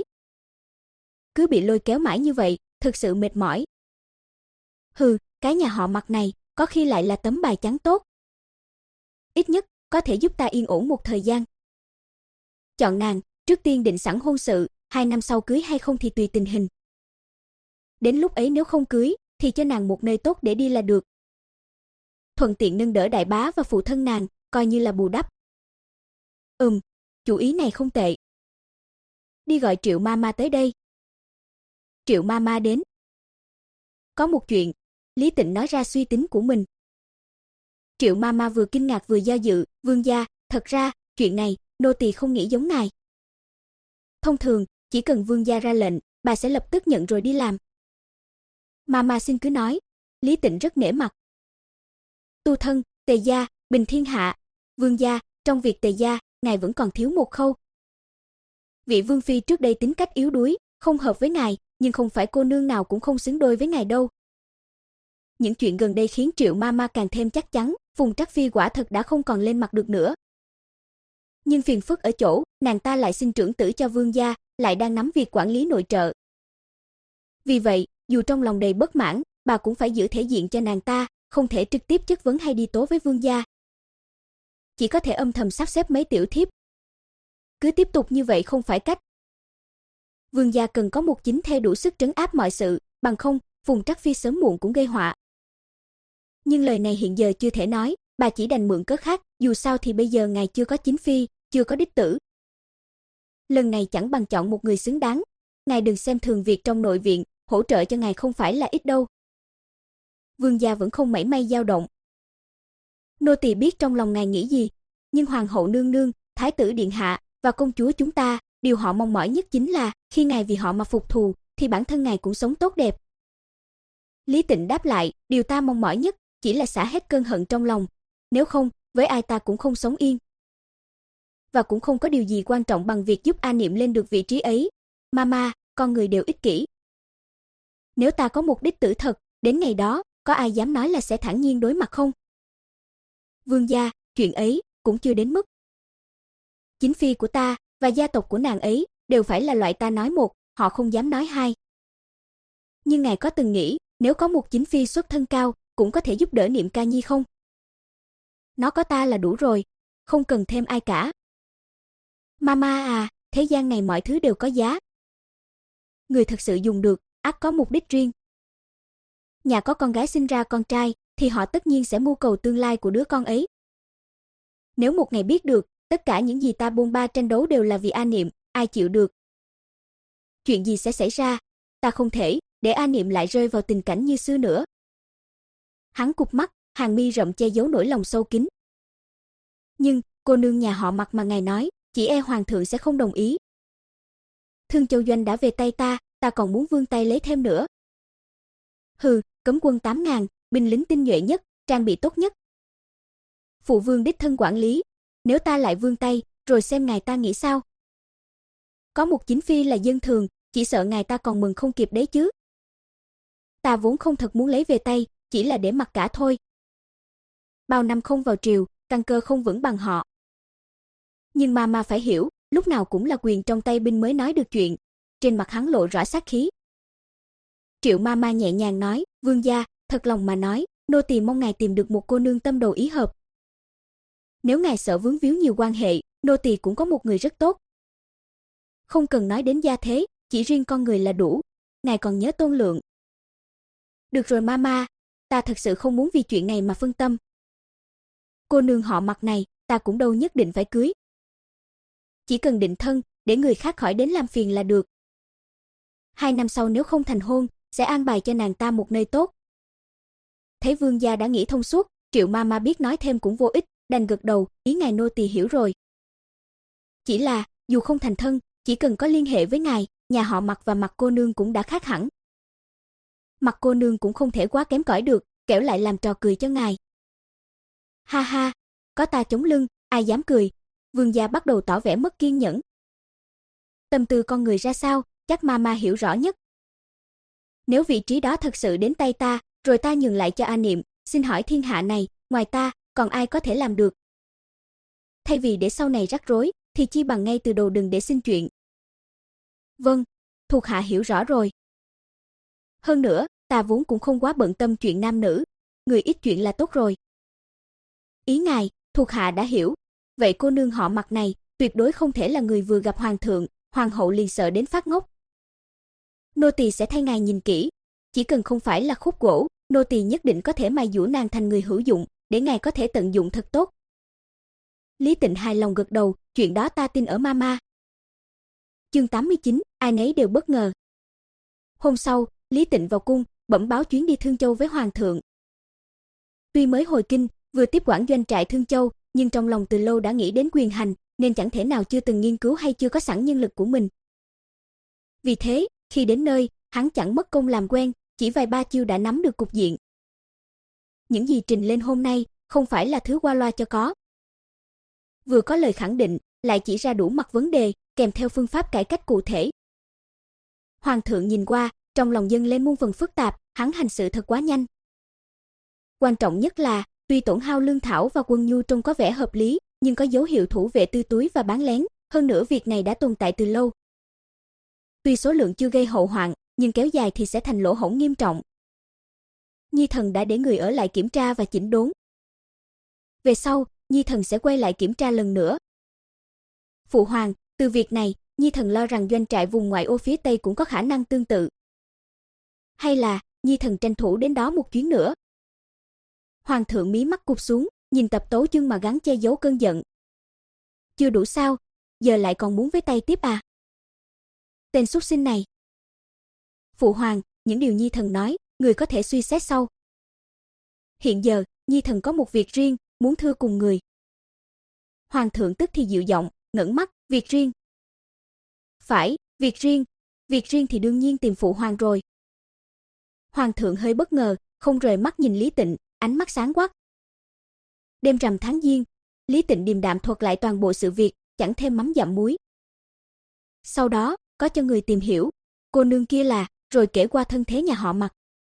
Cứ bị lôi kéo mãi như vậy, thực sự mệt mỏi. Hừ, cái nhà họ Mặc này, có khi lại là tấm bài trắng tốt. Ít nhất, có thể giúp ta yên ổn một thời gian. Chọn nàng, trước tiên định sẵn hôn sự, hai năm sau cưới hay không thì tùy tình hình. Đến lúc ấy nếu không cưới, thì cho nàng một nơi tốt để đi là được. Thuận tiện nâng đỡ đại bá và phụ thân nàng, coi như là bù đắp. Ừm, chủ ý này không tệ. Đi gọi Triệu Mama tới đây. Triệu Mama đến. Có một chuyện, Lý Tịnh nói ra suy tính của mình. Triệu Mama vừa kinh ngạc vừa do dự, vương gia, thật ra, chuyện này, nô tỳ không nghĩ giống ngài. Thông thường, chỉ cần vương gia ra lệnh, bà sẽ lập tức nhận rồi đi làm. Mama xin cứ nói, Lý Tịnh rất nể mặt. Tu thân, tề gia, bình thiên hạ, vương gia, trong việc tề gia, ngài vẫn còn thiếu một khâu. Vị vương phi trước đây tính cách yếu đuối, không hợp với ngài, nhưng không phải cô nương nào cũng không xứng đôi với ngài đâu. Những chuyện gần đây khiến Triệu Mama càng thêm chắc chắn, Phùng Trắc Phi quả thật đã không còn lên mặt được nữa. Nhưng phiền phức ở chỗ, nàng ta lại xin trưởng tử cho vương gia, lại đang nắm việc quản lý nội trợ. Vì vậy, dù trong lòng đầy bất mãn, bà cũng phải giữ thể diện cho nàng ta, không thể trực tiếp chất vấn hay đi tố với vương gia. Chỉ có thể âm thầm sắp xếp mấy tiểu thiếp. Cứ tiếp tục như vậy không phải cách. Vương gia cần có một chính thê đủ sức trấn áp mọi sự, bằng không, Phùng Trắc Phi sớm muộn cũng gây họa. Nhưng lời này hiện giờ chưa thể nói, bà chỉ đành mượn cớ khác, dù sao thì bây giờ ngài chưa có chính phi, chưa có đích tử. Lần này chẳng bằng chọn một người xứng đáng, ngài đừng xem thường việc trong nội viện, hỗ trợ cho ngài không phải là ít đâu. Vương gia vẫn không mảy may dao động. Nô tỳ biết trong lòng ngài nghĩ gì, nhưng hoàng hậu nương nương, thái tử điện hạ và công chúa chúng ta, điều họ mong mỏi nhất chính là khi ngài vì họ mà phục thù, thì bản thân ngài cũng sống tốt đẹp. Lý Tịnh đáp lại, điều ta mong mỏi nhất chỉ là xả hết cơn hận trong lòng, nếu không, với ai ta cũng không sống yên. Và cũng không có điều gì quan trọng bằng việc giúp A Niệm lên được vị trí ấy. Mama, con người đều ích kỷ. Nếu ta có một đích tử thật, đến ngày đó, có ai dám nói là sẽ thản nhiên đối mặt không? Vương gia, chuyện ấy cũng chưa đến mức. Chính phi của ta và gia tộc của nàng ấy đều phải là loại ta nói một, họ không dám nói hai. Nhưng ngài có từng nghĩ, nếu có một chính phi xuất thân cao, cũng có thể giúp đỡ Niệm Ca Nhi không? Nó có ta là đủ rồi, không cần thêm ai cả. Mama à, thế gian này mọi thứ đều có giá. Người thật sự dùng được, ắt có mục đích riêng. Nhà có con gái sinh ra con trai, thì họ tất nhiên sẽ mưu cầu tương lai của đứa con ấy. Nếu một ngày biết được, tất cả những gì ta bôn ba tranh đấu đều là vì A Niệm, ai chịu được? Chuyện gì sẽ xảy ra? Ta không thể để A Niệm lại rơi vào tình cảnh như xưa nữa. Hắn cụp mắt, hàng mi rậm che giấu nỗi lòng sâu kín. Nhưng, cô nương nhà họ Mặc mà ngài nói, chỉ e hoàng thượng sẽ không đồng ý. Thương Châu Doanh đã về tay ta, ta còn muốn vươn tay lấy thêm nữa. Hừ, cấm quân tám ngàn, binh lính tinh nhuệ nhất, trang bị tốt nhất. Phụ vương đích thân quản lý, nếu ta lại vươn tay, rồi xem ngài ta nghĩ sao? Có một chính phi là dân thường, chỉ sợ ngài ta còn mừng không kịp đấy chứ. Ta vốn không thật muốn lấy về tay, chỉ là để mặc cả thôi. Bao năm không vào triều, căn cơ không vững bằng họ. Nhưng Mama phải hiểu, lúc nào cũng là quyền trong tay binh mới nói được chuyện. Trên mặt hắn lộ rõ sát khí. Triệu Mama nhẹ nhàng nói, vương gia, thật lòng mà nói, nô tỳ mong ngài tìm được một cô nương tâm đầu ý hợp. Nếu ngài sợ vướng víu nhiều quan hệ, nô tỳ cũng có một người rất tốt. Không cần nói đến gia thế, chỉ riêng con người là đủ. Ngài còn nhớ Tôn Lượng. Được rồi Mama, ta thật sự không muốn vì chuyện này mà phân tâm. Cô nương họ Mặc này, ta cũng đâu nhất định phải cưới. Chỉ cần định thân, để người khác khỏi đến làm phiền là được. Hai năm sau nếu không thành hôn, sẽ an bài cho nàng ta một nơi tốt. Thấy vương gia đã nghĩ thông suốt, Triệu Mama biết nói thêm cũng vô ích, đành gật đầu, ý ngài nô tỳ hiểu rồi. Chỉ là, dù không thành thân, chỉ cần có liên hệ với ngài, nhà họ Mặc và Mặc cô nương cũng đã khác hẳn. mặt cô nương cũng không thể quá kém cỏi được, kẻo lại làm trò cười cho ngài. Ha ha, có ta chống lưng, ai dám cười. Vương gia bắt đầu tỏ vẻ mất kiên nhẫn. Tâm tư con người ra sao, chắc Mama hiểu rõ nhất. Nếu vị trí đó thật sự đến tay ta, rồi ta nhường lại cho A Niệm, xin hỏi thiên hạ này, ngoài ta, còn ai có thể làm được? Thay vì để sau này rắc rối, thì chi bằng ngay từ đầu đừng để xin chuyện. Vâng, thuộc hạ hiểu rõ rồi. Hơn nữa, ta vốn cũng không quá bận tâm chuyện nam nữ, người ít chuyện là tốt rồi. Ý ngài, thuộc hạ đã hiểu. Vậy cô nương họ Mặt này, tuyệt đối không thể là người vừa gặp hoàng thượng, hoàng hậu liền sợ đến phát ngốc. Nô tỳ sẽ thay ngài nhìn kỹ, chỉ cần không phải là khúc gỗ, nô tỳ nhất định có thể mài giũa nàng thành người hữu dụng, để ngài có thể tận dụng thật tốt. Lý Tịnh hài lòng gật đầu, chuyện đó ta tin ở Mama. Chương tám mươi chín, ai nấy đều bất ngờ. Hôm sau, Lý Tịnh vào cung, bẩm báo chuyến đi Thương Châu với hoàng thượng. Tuy mới hồi kinh, vừa tiếp quản doanh trại Thương Châu, nhưng trong lòng từ lâu đã nghĩ đến quyền hành, nên chẳng thể nào chưa từng nghiên cứu hay chưa có sẵn nhân lực của mình. Vì thế, khi đến nơi, hắn chẳng mất công làm quen, chỉ vài ba chiêu đã nắm được cục diện. Những gì trình lên hôm nay, không phải là thứ qua loa cho có. Vừa có lời khẳng định, lại chỉ ra đủ mặt vấn đề, kèm theo phương pháp cải cách cụ thể. Hoàng thượng nhìn qua, trong lòng dâng lên muôn phần phức tạp, hắn hành sự thật quá nhanh. Quan trọng nhất là, tuy tổn hao lương thảo và quân nhu trông có vẻ hợp lý, nhưng có dấu hiệu thủ vệ tư túi và bán lén, hơn nữa việc này đã tồn tại từ lâu. Tuy số lượng chưa gây hậu hoạn, nhưng kéo dài thì sẽ thành lỗ hổng nghiêm trọng. Nhi thần đã để người ở lại kiểm tra và chỉnh đốn. Về sau, Nhi thần sẽ quay lại kiểm tra lần nữa. Phụ hoàng, từ việc này, Nhi thần lo rằng doanh trại vùng ngoại ô phía Tây cũng có khả năng tương tự. Hay là, Nhi thần tranh thủ đến đó một chuyến nữa. Hoàng thượng mí mắt cụp xuống, nhìn Tập Tấu Chương mà gắng che giấu cơn giận. Chưa đủ sao, giờ lại còn muốn với tay tiếp à? Tên súc sinh này. Phụ hoàng, những điều Nhi thần nói, người có thể suy xét sau. Hiện giờ, Nhi thần có một việc riêng, muốn thưa cùng người. Hoàng thượng tức thì dịu giọng, ngẩng mắt, việc riêng. Phải, việc riêng, việc riêng thì đương nhiên tìm phụ hoàng rồi. Hoàng thượng hơi bất ngờ, không rời mắt nhìn Lý Tịnh, ánh mắt sáng quắc. Đêm rằm tháng Giêng, Lý Tịnh điềm đạm thuật lại toàn bộ sự việc, chẳng thêm mắm dặm muối. Sau đó, có cho người tìm hiểu, cô nương kia là, rồi kể qua thân thế nhà họ Mặt.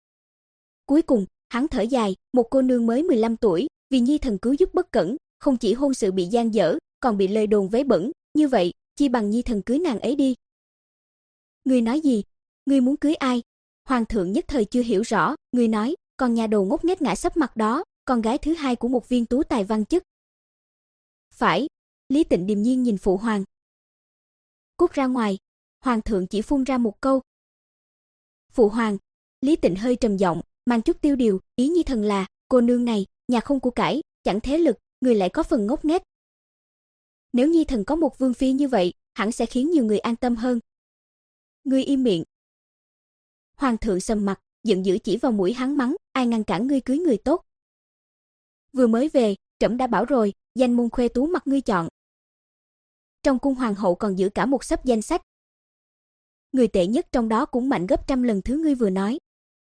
Cuối cùng, hắn thở dài, một cô nương mới mười lăm tuổi, vì Nhi thần cứu giúp bất cẩn, không chỉ hôn sự bị gian dở, còn bị lời đồn vấy bẩn, như vậy, chi bằng Nhi thần cưới nàng ấy đi. Ngươi nói gì? Ngươi muốn cưới ai? Hoàng thượng nhất thời chưa hiểu rõ, ngươi nói, còn nhà đầu ngốc nghếch ngã sấp mặt đó, con gái thứ hai của một viên tú tài văn chức. Phải, Lý Tịnh điềm nhiên nhìn phụ hoàng. Cút ra ngoài, hoàng thượng chỉ phun ra một câu. Phụ hoàng, Lý Tịnh hơi trầm giọng, mang chút tiêu điều, ý Nhi thần là, cô nương này, nhà không của cải, chẳng thế lực, người lại có phần ngốc nghếch. Nếu Nhi thần có một vương phi như vậy, hẳn sẽ khiến nhiều người an tâm hơn. Ngươi im miệng. Hoàng thượng sầm mặt, giận dữ chỉ vào mũi hắn mắng, ai ngăn cản ngươi cưới người tốt. Vừa mới về, trẫm đã bảo rồi, danh môn khuê tú mặc ngươi chọn. Trong cung hoàng hậu còn giữ cả một xấp danh sách. Người tệ nhất trong đó cũng mạnh gấp trăm lần thứ ngươi vừa nói.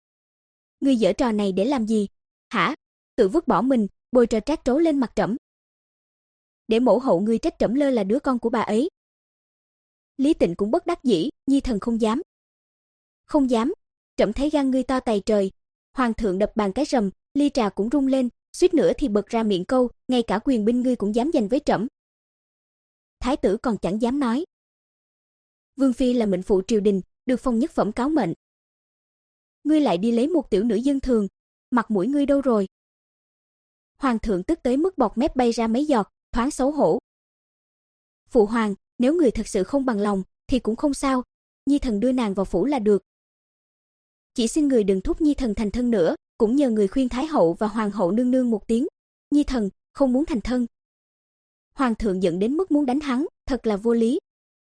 Ngươi giở trò này để làm gì? Hả? Tự vứt bỏ mình, bôi trò trát trấu lên mặt trẫm. Để mẫu hậu ngươi trách trẫm lơ là đứa con của bà ấy. Lý Tịnh cũng bất đắc dĩ, Nhi thần không dám. Không dám, trẫm thấy gan ngươi to tày trời. Hoàng thượng đập bàn cái rầm, ly trà cũng rung lên, suýt nữa thì bật ra miệng câu, ngay cả quyền binh ngươi cũng dám giành với trẫm. Thái tử còn chẳng dám nói. Vương phi là mệnh phụ triều đình, được phong nhất phẩm cáo mệnh. Ngươi lại đi lấy một tiểu nữ dân thường, mặt mũi ngươi đâu rồi? Hoàng thượng tức tới mức bọt mép bay ra mấy giọt, thoáng xấu hổ. Phụ hoàng, nếu người thật sự không bằng lòng, thì cũng không sao, Nhi thần đưa nàng vào phủ là được. Chỉ xin người đừng thúc Nhi thần thành thân nữa, cũng nhờ người khuyên Thái hậu và Hoàng hậu nương nương một tiếng. Nhi thần, không muốn thành thân. Hoàng thượng giận đến mức muốn đánh hắn, thật là vô lý.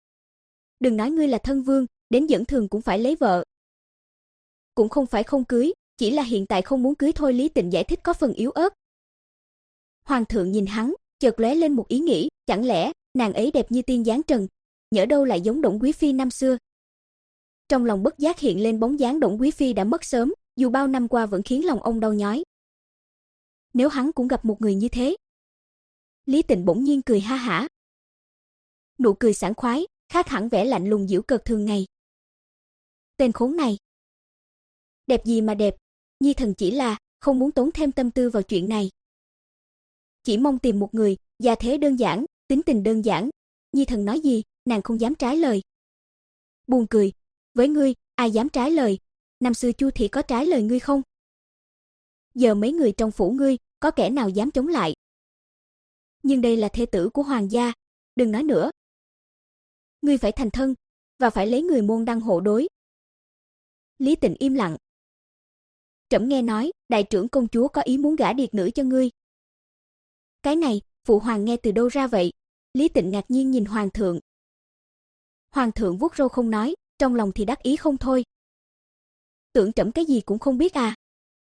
Đừng nói ngươi là thân vương, đến dẫn thường cũng phải lấy vợ. Cũng không phải không cưới, chỉ là hiện tại không muốn cưới thôi. Lý Tịnh giải thích có phần yếu ớt. Hoàng thượng nhìn hắn, chợt lóe lên một ý nghĩ, chẳng lẽ nàng ấy đẹp như tiên dáng trần, nhỡ đâu lại giống Đổng quý phi năm xưa. trong lòng bất giác hiện lên bóng dáng Đổng quý phi đã mất sớm, dù bao năm qua vẫn khiến lòng ông đau nhói. Nếu hắn cũng gặp một người như thế. Lý Tịnh bỗng nhiên cười ha hả. Nụ cười sảng khoái, khác hẳn vẻ lạnh lùng giễu cợt thường ngày. Tên khốn này. Đẹp gì mà đẹp, Nhi thần chỉ là không muốn tốn thêm tâm tư vào chuyện này. Chỉ mong tìm một người, gia thế đơn giản, tính tình đơn giản. Nhi thần nói gì, nàng không dám trái lời. Buồn cười, với ngươi, ai dám trái lời? Năm xưa Chu thị có trái lời ngươi không? Giờ mấy người trong phủ ngươi, có kẻ nào dám chống lại? Nhưng đây là thê tử của hoàng gia, đừng nói nữa. Ngươi phải thành thân, và phải lấy người môn đăng hộ đối. Lý Tịnh im lặng. Trẫm nghe nói, đại trưởng công chúa có ý muốn gả điệt nữ cho ngươi. Cái này, phụ hoàng nghe từ đâu ra vậy? Lý Tịnh ngạc nhiên nhìn hoàng thượng. Hoàng thượng vuốt râu không nói, trong lòng thì đắc ý không thôi. Tưởng trẫm cái gì cũng không biết à?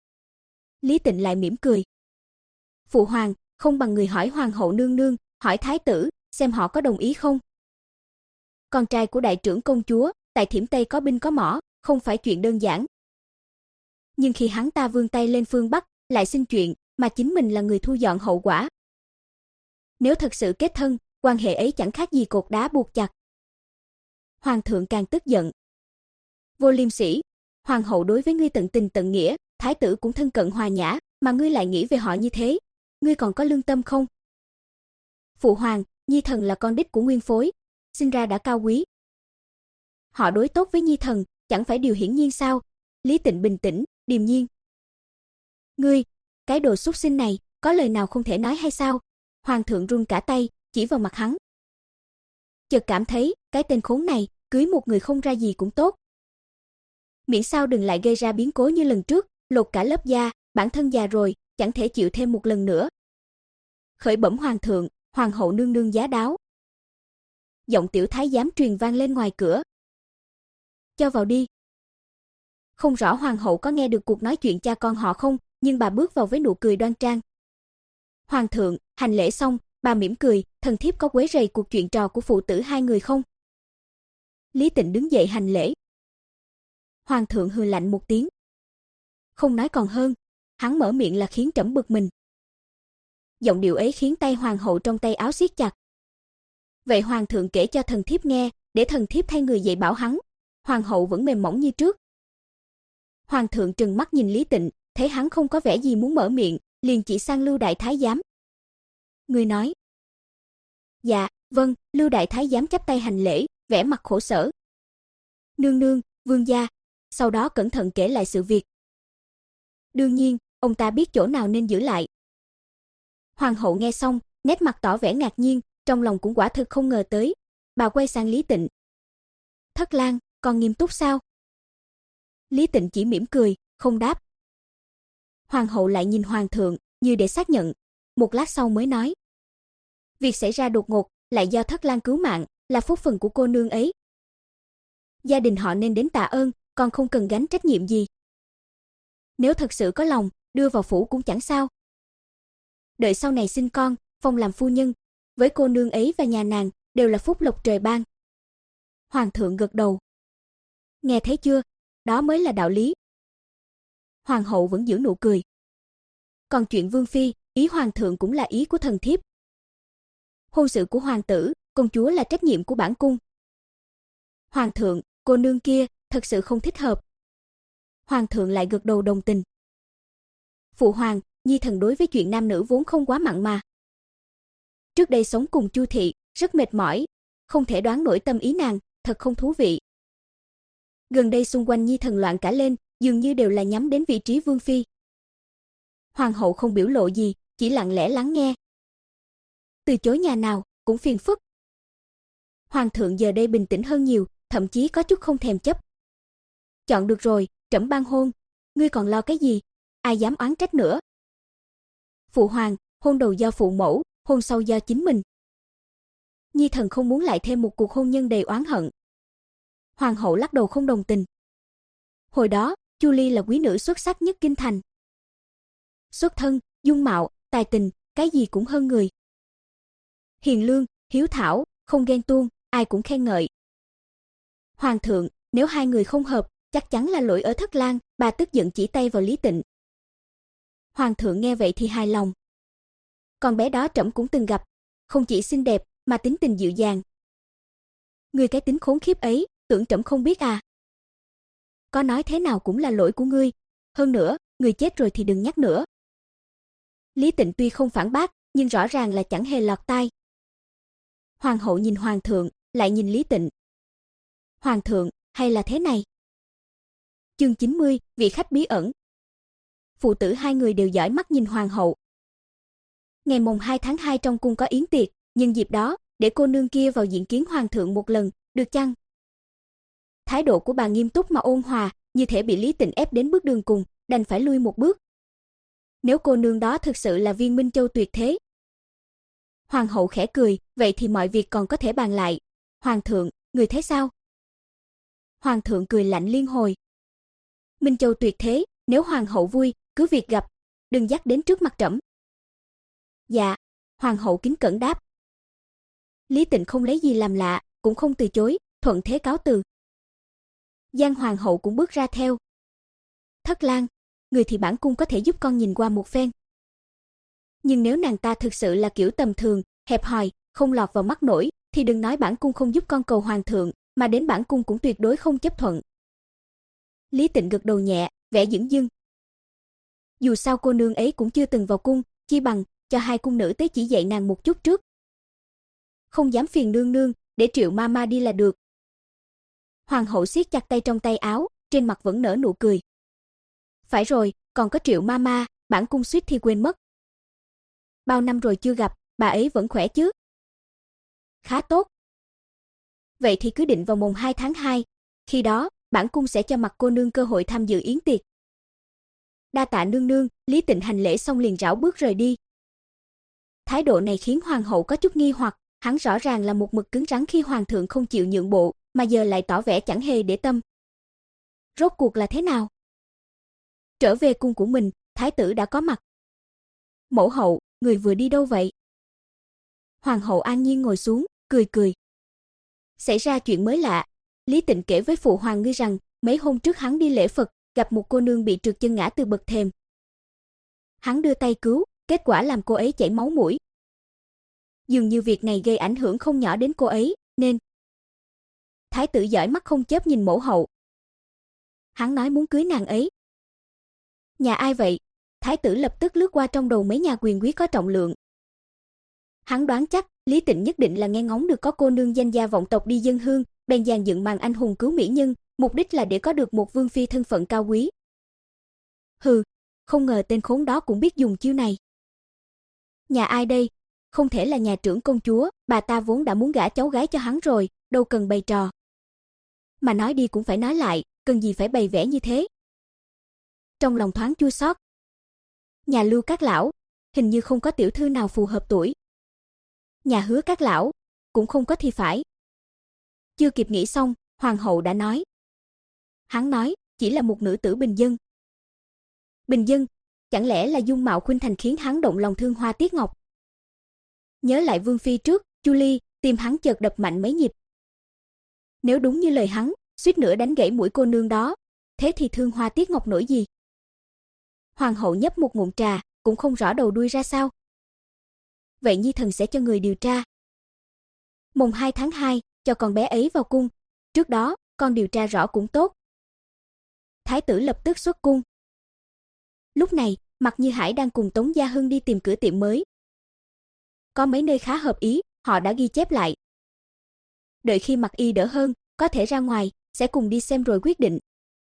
Lý Tịnh lại mỉm cười. Phụ hoàng, không bằng người hỏi hoàng hậu nương nương, hỏi thái tử, xem họ có đồng ý không? Con trai của đại trưởng công chúa, tại Thiểm Tây có binh có mỏ, không phải chuyện đơn giản. Nhưng khi hắn ta vươn tay lên phương Bắc, lại xin chuyện, mà chính mình là người thu dọn hậu quả. Nếu thật sự kết thân, quan hệ ấy chẳng khác gì cột đá buộc chặt. Hoàng thượng càng tức giận. Vô liêm sỉ, hoàng hậu đối với ngươi tận tình tận nghĩa, thái tử cũng thân cận hòa nhã, mà ngươi lại nghĩ về họ như thế, ngươi còn có lương tâm không? Phụ hoàng, Nhi thần là con đích của nguyên phối, sinh ra đã cao quý. Họ đối tốt với Nhi thần, chẳng phải điều hiển nhiên sao? Lý Tịnh bình tĩnh, điềm nhiên. Ngươi, cái đồ súc sinh này, có lời nào không thể nói hay sao? Hoàng thượng run cả tay, chỉ vào mặt hắn. Chợt cảm thấy, cái tên khốn này, cưới một người không ra gì cũng tốt. Miễn sao đừng lại gây ra biến cố như lần trước, lột cả lớp da, bản thân già rồi, chẳng thể chịu thêm một lần nữa. Khởi bẩm hoàng thượng, hoàng hậu nương nương giá đáo. Giọng tiểu thái giám truyền vang lên ngoài cửa. Cho vào đi. Không rõ hoàng hậu có nghe được cuộc nói chuyện cha con họ không, nhưng bà bước vào với nụ cười đoan trang. Hoàng thượng, hành lễ xong, bà mỉm cười, thần thiếp có quấy rầy cuộc chuyện trò của phụ tử hai người không? Lý Tịnh đứng dậy hành lễ. Hoàng thượng hừ lạnh một tiếng. Không nói còn hơn, hắn mở miệng là khiến trẫm bực mình. Giọng điệu ấy khiến tay hoàng hậu trong tay áo siết chặt. Vậy hoàng thượng kể cho thần thiếp nghe, để thần thiếp thay người dạy bảo hắn. Hoàng hậu vẫn mềm mỏng như trước. Hoàng thượng trừng mắt nhìn Lý Tịnh, thấy hắn không có vẻ gì muốn mở miệng, liền chỉ sang Lưu đại thái giám. Người nói. Dạ, vâng, Lưu đại thái giám chắp tay hành lễ, vẻ mặt khổ sở. Nương nương, vương gia, sau đó cẩn thận kể lại sự việc. Đương nhiên, ông ta biết chỗ nào nên giữ lại. Hoàng hậu nghe xong, nét mặt tỏ vẻ ngạc nhiên, trong lòng cũng quả thực không ngờ tới. Bà quay sang Lý Tịnh. Thất lang, còn nghiêm túc sao? Lý Tịnh chỉ mỉm cười, không đáp. Hoàng hậu lại nhìn hoàng thượng, như để xác nhận. Một lát sau mới nói. Việc xảy ra đột ngột, lại do thất lang cứu mạng, là phúc phần của cô nương ấy. Gia đình họ nên đến tạ ơn, còn không cần gánh trách nhiệm gì. Nếu thật sự có lòng, đưa vào phủ cũng chẳng sao. Đợi sau này sinh con, phong làm phu nhân, với cô nương ấy và nhà nàng, đều là phúc lộc trời ban. Hoàng thượng gật đầu. Nghe thấy chưa? Đó mới là đạo lý. Hoàng hậu vẫn giữ nụ cười. Còn chuyện vương phi, ý hoàng thượng cũng là ý của thần thiếp. Hôn sự của hoàng tử, công chúa là trách nhiệm của bản cung. Hoàng thượng, cô nương kia, thật sự không thích hợp. Hoàng thượng lại gật đầu đồng tình. Phụ hoàng, Nhi thần đối với chuyện nam nữ vốn không quá mặn mà. Trước đây sống cùng Chu thị, rất mệt mỏi, không thể đoán nổi tâm ý nàng, thật không thú vị. Gần đây xung quanh Nhi thần loạn cả lên, dường như đều là nhắm đến vị trí vương phi. Hoàng hậu không biểu lộ gì, chỉ lặng lẽ lắng nghe. Từ chối nhà nào, cũng phiền phức. Hoàng thượng giờ đây bình tĩnh hơn nhiều, thậm chí có chút không thèm chấp. Chọn được rồi, trẫm ban hôn, ngươi còn lo cái gì, ai dám oán trách nữa. Phụ hoàng, hôn đầu do phụ mẫu, hôn sau do chính mình. Nhi thần không muốn lại thêm một cuộc hôn nhân đầy oán hận. Hoàng hậu lắc đầu không đồng tình. Hồi đó, Chu Ly là quý nữ xuất sắc nhất kinh thành. Xuất thân, dung mạo, tài tình, cái gì cũng hơn người. Hiền lương, hiếu thảo, không ghen tuông, ai cũng khen ngợi. Hoàng thượng, nếu hai người không hợp, chắc chắn là lỗi ở Thất Lang, bà tức giận chỉ tay vào Lý Tịnh. Hoàng thượng nghe vậy thì hài lòng. Con bé đó trẫm cũng từng gặp, không chỉ xinh đẹp, mà tính tình dịu dàng. Ngươi cái tính khốn khiếp ấy, tưởng trẫm không biết à? Có nói thế nào cũng là lỗi của ngươi, hơn nữa, người chết rồi thì đừng nhắc nữa. Lý Tịnh tuy không phản bác, nhưng rõ ràng là chẳng hề lọt tai. Hoàng hậu nhìn hoàng thượng, lại nhìn Lý Tịnh. Hoàng thượng, hay là thế này? Chương chín mươi, vị khách bí ẩn. Phụ tử hai người đều dõi mắt nhìn hoàng hậu. Ngày mùng hai tháng hai trong cung có yến tiệc, nhưng dịp đó, để cô nương kia vào diện kiến hoàng thượng một lần, được chăng? Thái độ của bà nghiêm túc mà ôn hòa, như thể bị Lý Tịnh ép đến bước đường cùng, đành phải lui một bước. Nếu cô nương đó thực sự là Viên Minh Châu tuyệt thế. Hoàng hậu khẽ cười, vậy thì mọi việc còn có thể bàn lại. Hoàng thượng, người thấy sao? Hoàng thượng cười lạnh liên hồi. Minh Châu tuyệt thế, nếu hoàng hậu vui, cứ việc gặp, đừng dắt đến trước mặt trẫm. Dạ, hoàng hậu kính cẩn đáp. Lý Tịnh không lấy gì làm lạ, cũng không từ chối, thuận thế cáo từ. Giang hoàng hậu cũng bước ra theo. Thất Lang, người thì bản cung có thể giúp con nhìn qua một phen. Nhưng nếu nàng ta thực sự là kiểu tầm thường, hẹp hòi, không lọt vào mắt nổi, thì đừng nói bản cung không giúp con cầu hoàng thượng, mà đến bản cung cũng tuyệt đối không chấp thuận. Lý Tịnh gật đầu nhẹ, vẻ dửng dưng. Dù sao cô nương ấy cũng chưa từng vào cung, chi bằng cho hai cung nữ tế chỉ dạy nàng một chút trước. Không dám phiền nương nương, để Triệu Mama đi là được. Hoàng hậu siết chặt tay trong tay áo, trên mặt vẫn nở nụ cười. Phải rồi, còn có Triệu Mama, bản cung suýt thì quên mất. Bao năm rồi chưa gặp, bà ấy vẫn khỏe chứ? Khá tốt. Vậy thì cứ định vào mùng hai tháng hai, khi đó, bản cung sẽ cho mặt cô nương cơ hội tham dự yến tiệc. Đa tạ nương nương, Lý Tịnh hành lễ xong liền rảo bước rời đi. Thái độ này khiến hoàng hậu có chút nghi hoặc, hắn rõ ràng là một mực cứng rắn khi hoàng thượng không chịu nhượng bộ, mà giờ lại tỏ vẻ chẳng hề để tâm. Rốt cuộc là thế nào? Trở về cung của mình, thái tử đã có mặt. Mẫu hậu, người vừa đi đâu vậy? Hoàng hậu an nhiên ngồi xuống, cười cười. Xảy ra chuyện mới lạ, Lý Tịnh kể với phụ hoàng ngươi rằng, mấy hôm trước hắn đi lễ Phật, gặp một cô nương bị trượt chân ngã từ bậc thềm. Hắn đưa tay cứu, kết quả làm cô ấy chảy máu mũi. Dường như việc này gây ảnh hưởng không nhỏ đến cô ấy, nên... Thái tử dõi mắt không chớp nhìn mẫu hậu. Hắn nói muốn cưới nàng ấy. Nhà ai vậy? Thái tử lập tức lướt qua trong đầu mấy nhà quyền quý có trọng lượng. Hắn đoán chắc, Lý Tịnh nhất định là nghe ngóng được có cô nương danh gia vọng tộc đi dâng hương, bèn dàn dựng màn anh hùng cứu mỹ nhân, mục đích là để có được một vương phi thân phận cao quý. Hừ, không ngờ tên khốn đó cũng biết dùng chiêu này. Nhà ai đây? Không thể là nhà trưởng công chúa, bà ta vốn đã muốn gả cháu gái cho hắn rồi, đâu cần bày trò. Mà nói đi cũng phải nói lại, cần gì phải bày vẽ như thế. Trong lòng thoáng chua xót. Nhà Lưu các lão, hình như không có tiểu thư nào phù hợp tuổi. Nhà Hứa các lão, cũng không có thì phải. Chưa kịp nghĩ xong, hoàng hậu đã nói. Hắn nói, chỉ là một nữ tử bình dân. Bình dân, chẳng lẽ là dung mạo khuynh thành khiến hắn động lòng thương Hoa Tiết Ngọc? Nhớ lại vương phi trước, Chu Ly, tim hắn chợt đập mạnh mấy nhịp. Nếu đúng như lời hắn, suýt nữa đánh gãy mũi cô nương đó, thế thì thương Hoa Tiết Ngọc nổi gì? Hoàng hậu nhấp một ngụm trà, cũng không rõ đầu đuôi ra sao. Vậy Nhi thần sẽ cho người điều tra. Mùng hai tháng hai, cho con bé ấy vào cung. Trước đó, con điều tra rõ cũng tốt. Thái tử lập tức xuất cung. Lúc này, Mạc Như Hải đang cùng Tống Gia Hưng đi tìm cửa tiệm mới. Có mấy nơi khá hợp ý, họ đã ghi chép lại. Đợi khi Mạc Y đỡ hơn, có thể ra ngoài, sẽ cùng đi xem rồi quyết định.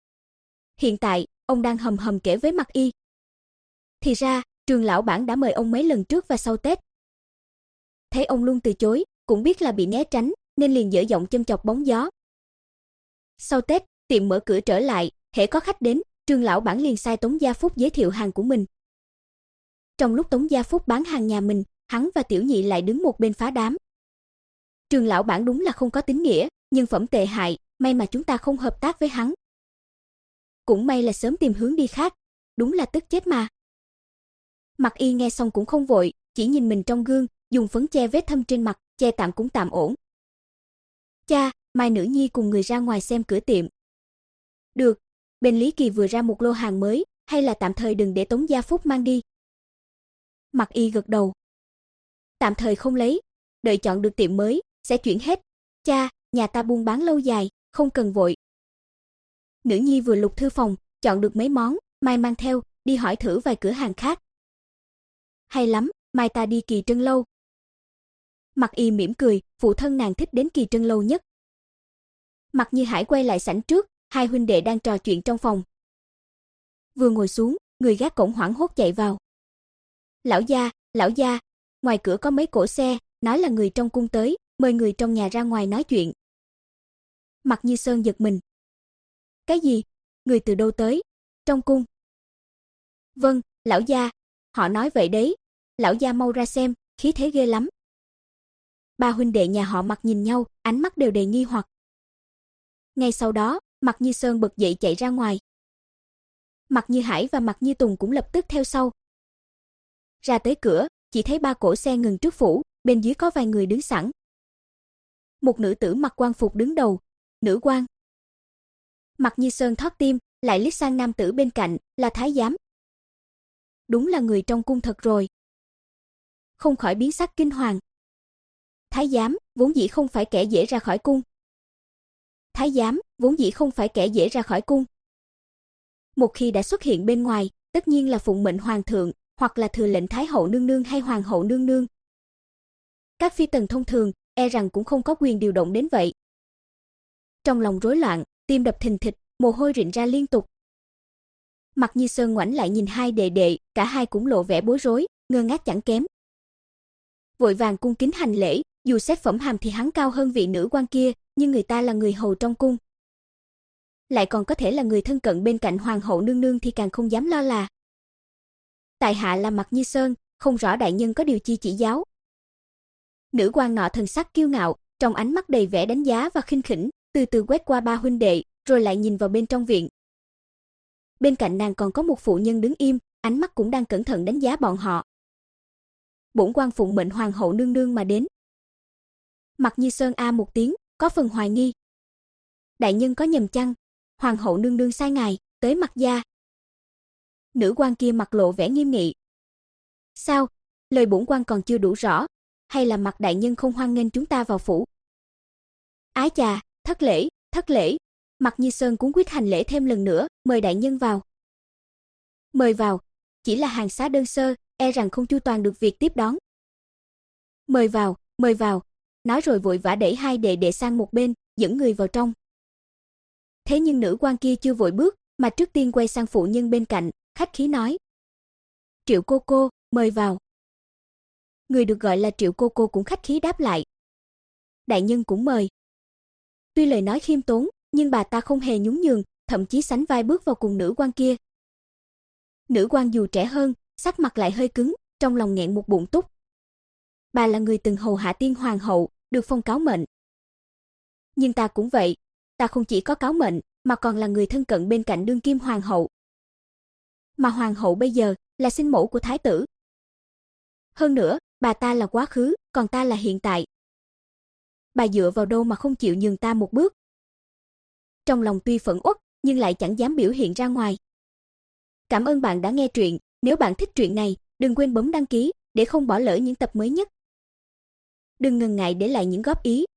Hiện tại, ông đang hầm hầm kể với Mạc Y. Thì ra, Trường lão bản đã mời ông mấy lần trước và sau Tết. Thấy ông luôn từ chối, cũng biết là bị né tránh, nên liền dở giọng châm chọc bóng gió. Sau Tết, tiệm mở cửa trở lại, hễ có khách đến, Trường lão bản liền sai Tống Gia Phúc giới thiệu hàng của mình. Trong lúc Tống Gia Phúc bán hàng nhà mình, hắn và Tiểu Nhị lại đứng một bên phá đám. Trường lão bản đúng là không có tính nghĩa, nhân phẩm tệ hại, may mà chúng ta không hợp tác với hắn. Cũng may là sớm tìm hướng đi khác, đúng là tức chết mà. Mạc Y nghe xong cũng không vội, chỉ nhìn mình trong gương, dùng phấn che vết thâm trên mặt, che tạm cũng tạm ổn. Cha, mai nữ nhi cùng người ra ngoài xem cửa tiệm. Được, bên Lý Kỳ vừa ra một lô hàng mới, hay là tạm thời đừng để Tống Gia Phúc mang đi. Mặc Y gật đầu. Tạm thời không lấy, đợi chọn được tiệm mới, sẽ chuyển hết. Cha, nhà ta buôn bán lâu dài, không cần vội. Nữ nhi vừa lục thư phòng, chọn được mấy món, mai mang theo, đi hỏi thử vài cửa hàng khác. Hay lắm, mai ta đi Kỳ Trân lâu. Mặc Y mỉm cười, phụ thân nàng thích đến Kỳ Trân lâu nhất. Mặc Như Hải quay lại sảnh trước, hai huynh đệ đang trò chuyện trong phòng. Vừa ngồi xuống, người gác cổng hoảng hốt chạy vào. Lão gia, lão gia, ngoài cửa có mấy cỗ xe, nói là người trong cung tới, mời người trong nhà ra ngoài nói chuyện. Mặc Như Sơn giật mình. Cái gì? Người từ đâu tới? Trong cung? Vâng, lão gia, họ nói vậy đấy. Lão gia mau ra xem, khí thế ghê lắm. Ba huynh đệ nhà họ Mặc nhìn nhau, ánh mắt đều đầy nghi hoặc. Ngay sau đó, Mặc Như Sơn bật dậy chạy ra ngoài. Mặc Như Hải và Mặc Như Tùng cũng lập tức theo sau. Ra tới cửa, chỉ thấy ba cỗ xe ngừng trước phủ, bên dưới có vài người đứng sẵn. Một nữ tử mặc quan phục đứng đầu, nữ quan. Mặc Như Sơn thót tim, lại liếc sang nam tử bên cạnh, là thái giám. Đúng là người trong cung thật rồi. Không khỏi biến sắc kinh hoàng. Thái giám, vốn dĩ không phải kẻ dễ ra khỏi cung. Thái giám, vốn dĩ không phải kẻ dễ ra khỏi cung. Một khi đã xuất hiện bên ngoài, tất nhiên là phụng mệnh hoàng thượng, hoặc là thừa lệnh thái hậu nương nương hay hoàng hậu nương nương. Các phi tần thông thường, e rằng cũng không có quyền điều động đến vậy. Trong lòng rối loạn, tim đập thình thịch, mồ hôi rịn ra liên tục. Mặc Như Sơn ngoảnh lại nhìn hai đệ đệ, cả hai cũng lộ vẻ bối rối, ngơ ngác chẳng kém. Vội vàng cung kính hành lễ, dù xét phẩm hàm thì hắn cao hơn vị nữ quan kia, nhưng người ta là người hầu trong cung. Lại còn có thể là người thân cận bên cạnh hoàng hậu nương nương thì càng không dám lo là. Tại hạ là Mặc Như Sơn, không rõ đại nhân có điều chi chỉ giáo. Nữ quan nọ thần sắc kiêu ngạo, trong ánh mắt đầy vẻ đánh giá và khinh khỉnh, từ từ quét qua ba huynh đệ, rồi lại nhìn vào bên trong viện. Bên cạnh nàng còn có một phụ nhân đứng im, ánh mắt cũng đang cẩn thận đánh giá bọn họ. Bổn quan phụng mệnh hoàng hậu nương nương mà đến. Mặc Như Sơn a một tiếng, có phần hoài nghi. Đại nhân có nhầm chăng? Hoàng hậu nương nương sai ngài, tới Mặc gia. Nữ quan kia mặt lộ vẻ nghiêm nghị. Sao? Lời bổn quan còn chưa đủ rõ, hay là Mặc đại nhân không hoan nghênh chúng ta vào phủ? Ái chà, thất lễ, thất lễ. Mặc Như Sơn cuống quýt hành lễ thêm lần nữa, mời đại nhân vào. Mời vào, chỉ là hàng xá đơn sơ, e rằng không chu toàn được việc tiếp đón. Mời vào, mời vào, nói rồi vội vã đẩy hai đệ đệ sang một bên, dẫn người vào trong. Thế nhưng nữ quan kia chưa vội bước, mà trước tiên quay sang phụ nhân bên cạnh, khách khí nói. Triệu cô cô, mời vào. Người được gọi là Triệu cô cô cũng khách khí đáp lại. Đại nhân cũng mời. Tuy lời nói khiêm tốn, nhưng bà ta không hề nhún nhường, thậm chí sánh vai bước vào cùng nữ quan kia. Nữ quan dù trẻ hơn, sắc mặt lại hơi cứng, trong lòng nghẹn một bụng túc. Bà là người từng hầu hạ tiên hoàng hậu, được phong cáo mệnh. Nhưng ta cũng vậy, ta không chỉ có cáo mệnh, mà còn là người thân cận bên cạnh đương kim hoàng hậu. Mà hoàng hậu bây giờ là sinh mẫu của thái tử. Hơn nữa, bà ta là quá khứ, còn ta là hiện tại. Bà dựa vào đâu mà không chịu nhường ta một bước? Trong lòng tuy phẫn uất, nhưng lại chẳng dám biểu hiện ra ngoài. Cảm ơn bạn đã nghe truyện, nếu bạn thích truyện này, đừng quên bấm đăng ký để không bỏ lỡ những tập mới nhất. Đừng ngần ngại để lại những góp ý,